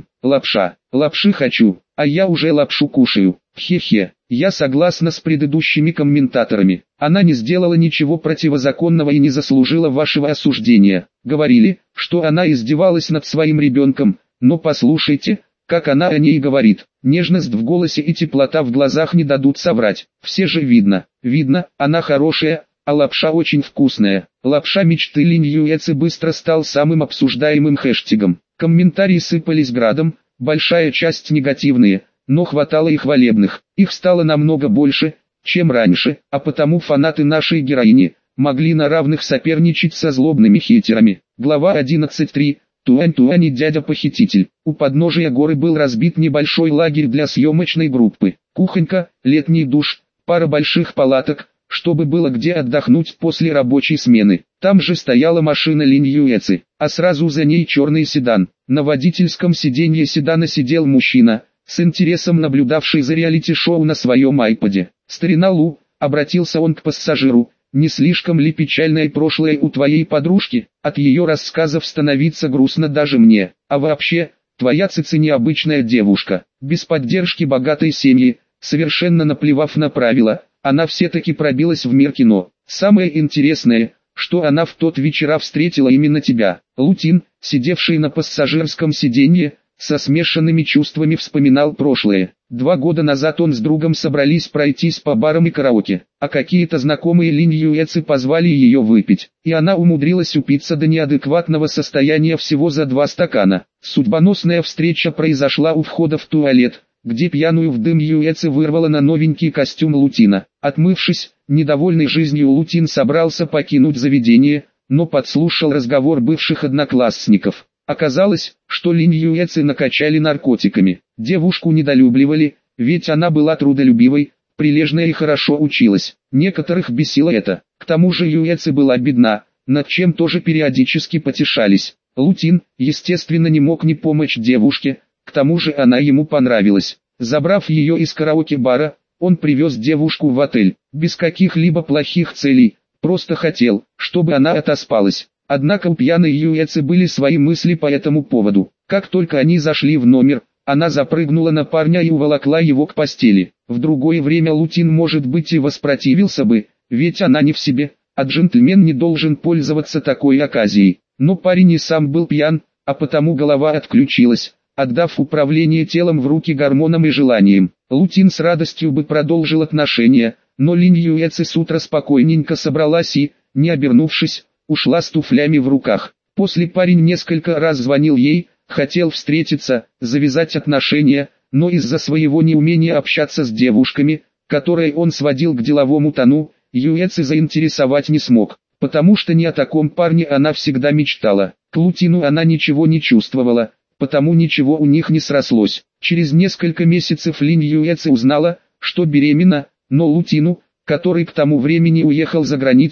Лапши хочу, а я уже лапшу кушаю. Хе-хе. Я согласна с предыдущими комментаторами. Она не сделала ничего противозаконного и не заслужила вашего осуждения. Говорили, что она издевалась над своим ребенком, но послушайте, как она о ней говорит. Нежность в голосе и теплота в глазах не дадут соврать. Все же видно, она хорошая, а лапша очень вкусная. Лапша мечты Линь Юэци быстро стал самым обсуждаемым хэштегом. Комментарии сыпались градом, большая часть негативные, но хватало и хвалебных. Их стало намного больше, чем раньше, а потому фанаты нашей героини могли на равных соперничать со злобными хейтерами. Глава 11.3. Туань-Туань и дядя-похититель. У подножия горы был разбит небольшой лагерь для съемочной группы. Кухонька, летний душ, пара больших палаток, чтобы было где отдохнуть после рабочей смены. Там же стояла машина Линь Юэци, а сразу за ней черный седан. На водительском сиденье седана сидел мужчина, с интересом наблюдавший за реалити-шоу на своем айподе. «Старина Лу», обратился он к пассажиру, «не слишком ли печальное прошлое у твоей подружки? От ее рассказов становится грустно даже мне. А вообще, твоя Цици необычная девушка, без поддержки богатой семьи, совершенно наплевав на правила, она все-таки пробилась в мир кино. Самое интересное, что она в тот вечера встретила именно тебя». Лутин, сидевший на пассажирском сиденье, со смешанными чувствами вспоминал прошлое. 2 года назад он с другом собрались пройтись по барам и караоке, а какие-то знакомые Линь Юэци позвали ее выпить, и она умудрилась упиться до неадекватного состояния всего за 2 стакана. Судьбоносная встреча произошла у входа в туалет, где пьяную в дым Юэци вырвала на новенький костюм Лутина. Отмывшись, недовольный жизнью Лутин собрался покинуть заведение, но подслушал разговор бывших одноклассников. Оказалось, что Линь Юэци накачали наркотиками. Девушку недолюбливали, ведь она была трудолюбивой, прилежная и хорошо училась. Некоторых бесило это. К тому же Юэци была бедна, над чем тоже периодически потешались. Лутин, естественно, не мог не помочь девушке, к тому же она ему понравилась. Забрав ее из караоке-бара, он привез девушку в отель, без каких-либо плохих целей, просто хотел, чтобы она отоспалась. Однако у пьяной Юэци были свои мысли по этому поводу. Как только они зашли в номер, она запрыгнула на парня и уволокла его к постели. В другое время Лутин, может быть, и воспротивился бы, ведь она не в себе, а джентльмен не должен пользоваться такой оказией. Но парень и сам был пьян, а потому голова отключилась, отдав управление телом в руки гормонам и желаниям. Лутин с радостью бы продолжил отношения, но Линь Юэци с утра спокойненько собралась и, не обернувшись, ушла с туфлями в руках. После парень несколько раз звонил ей, хотел встретиться, завязать отношения, но из-за своего неумения общаться с девушками, которые он сводил к деловому тону, Юэци заинтересовать не смог, потому что не о таком парне она всегда мечтала. К Лутину она ничего не чувствовала, потому ничего у них не срослось. Через несколько месяцев Линь Юэци узнала, что беременна, но Лутину, который к тому времени уехал за границу,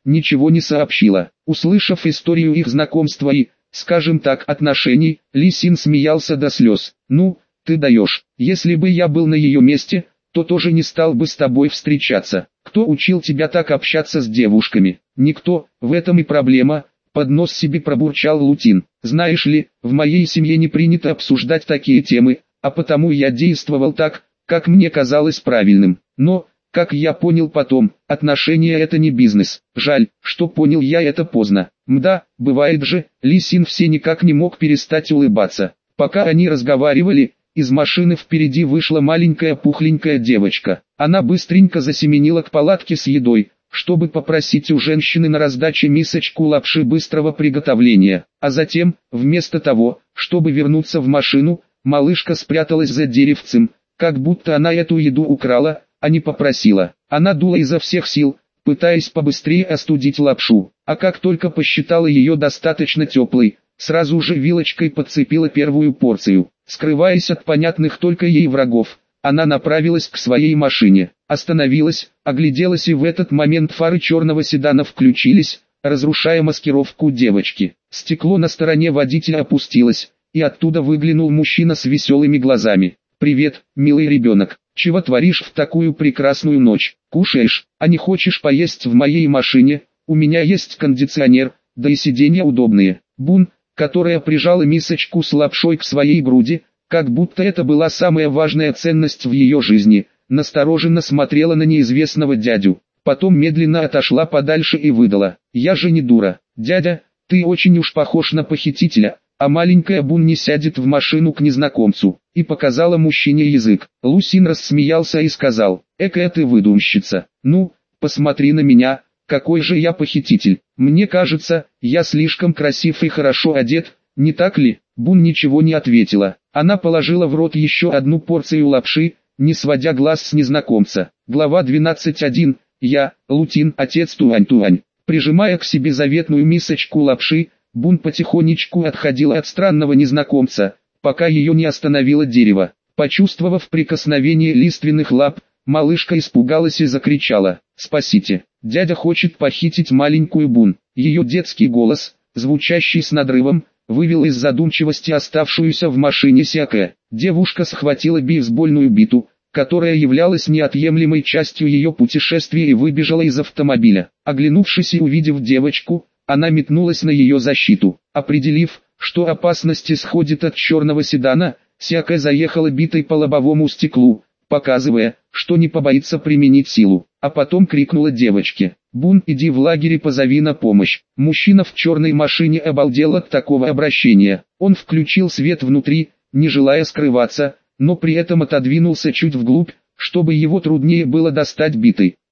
ничего не сообщила. Услышав историю их знакомства и, скажем так, отношений, Ли Син смеялся до слез. «Ну, ты даешь. Если бы я был на ее месте, то тоже не стал бы с тобой встречаться. Кто учил тебя так общаться с девушками?» «Никто, в этом и проблема», — под нос себе пробурчал Лутин. «Знаешь ли, в моей семье не принято обсуждать такие темы, а потому я действовал так, как мне казалось правильным. Но, как я понял потом, отношения это не бизнес. Жаль, что понял я это поздно. Мда, бывает же». Ли Син все никак не мог перестать улыбаться. Пока они разговаривали, из машины впереди вышла маленькая пухленькая девочка. Она быстренько засеменила к палатке с едой, чтобы попросить у женщины на раздаче мисочку лапши быстрого приготовления. А затем, вместо того, чтобы вернуться в машину, малышка спряталась за деревцем, как будто она эту еду украла, а не попросила. Она дула изо всех сил, пытаясь побыстрее остудить лапшу, а как только посчитала ее достаточно теплой, сразу же вилочкой подцепила первую порцию. Скрываясь от понятных только ей врагов, она направилась к своей машине, остановилась, огляделась, и в этот момент фары черного седана включились, разрушая маскировку девочки. Стекло на стороне водителя опустилось, и оттуда выглянул мужчина с веселыми глазами. «Привет, милый ребенок, чего творишь в такую прекрасную ночь? Кушаешь, а не хочешь поесть в моей машине? У меня есть кондиционер, да и сиденья удобные». Бун, которая прижала мисочку с лапшой к своей груди, как будто это была самая важная ценность в ее жизни, настороженно смотрела на неизвестного дядю, потом медленно отошла подальше и выдала: «Я же не дура, дядя, ты очень уж похож на похитителя, а маленькая Бун не сядет в машину к незнакомцу», и показала мужчине язык. Лусин рассмеялся и сказал: «Экая ты выдумщица, ну, посмотри на меня, какой же я похититель. Мне кажется, я слишком красив и хорошо одет, не так ли?» Бун ничего не ответила. Она положила в рот еще одну порцию лапши, не сводя глаз с незнакомца. Глава 12.1. Я, Лутин, отец Туань-Туань. Прижимая к себе заветную мисочку лапши, Бун потихонечку отходила от странного незнакомца, пока ее не остановило дерево. Почувствовав прикосновение лиственных лап, малышка испугалась и закричала: «Спасите! Дядя хочет похитить маленькую Бун». Ее детский голос, звучащий с надрывом, вывел из задумчивости оставшуюся в машине Сяке. Девушка схватила бейсбольную биту, которая являлась неотъемлемой частью ее путешествия, и выбежала из автомобиля. Оглянувшись и увидев девочку, она метнулась на ее защиту. Определив, что опасность исходит от черного седана, Сяке заехала битой по лобовому стеклу, показывая, что не побоится применить силу, а потом крикнула девочке: «Бун, иди в лагерь и позови на помощь». Мужчина в черной машине обалдел от такого обращения. Он включил свет внутри, не желая скрываться, но при этом отодвинулся чуть вглубь, чтобы его труднее было достать битой.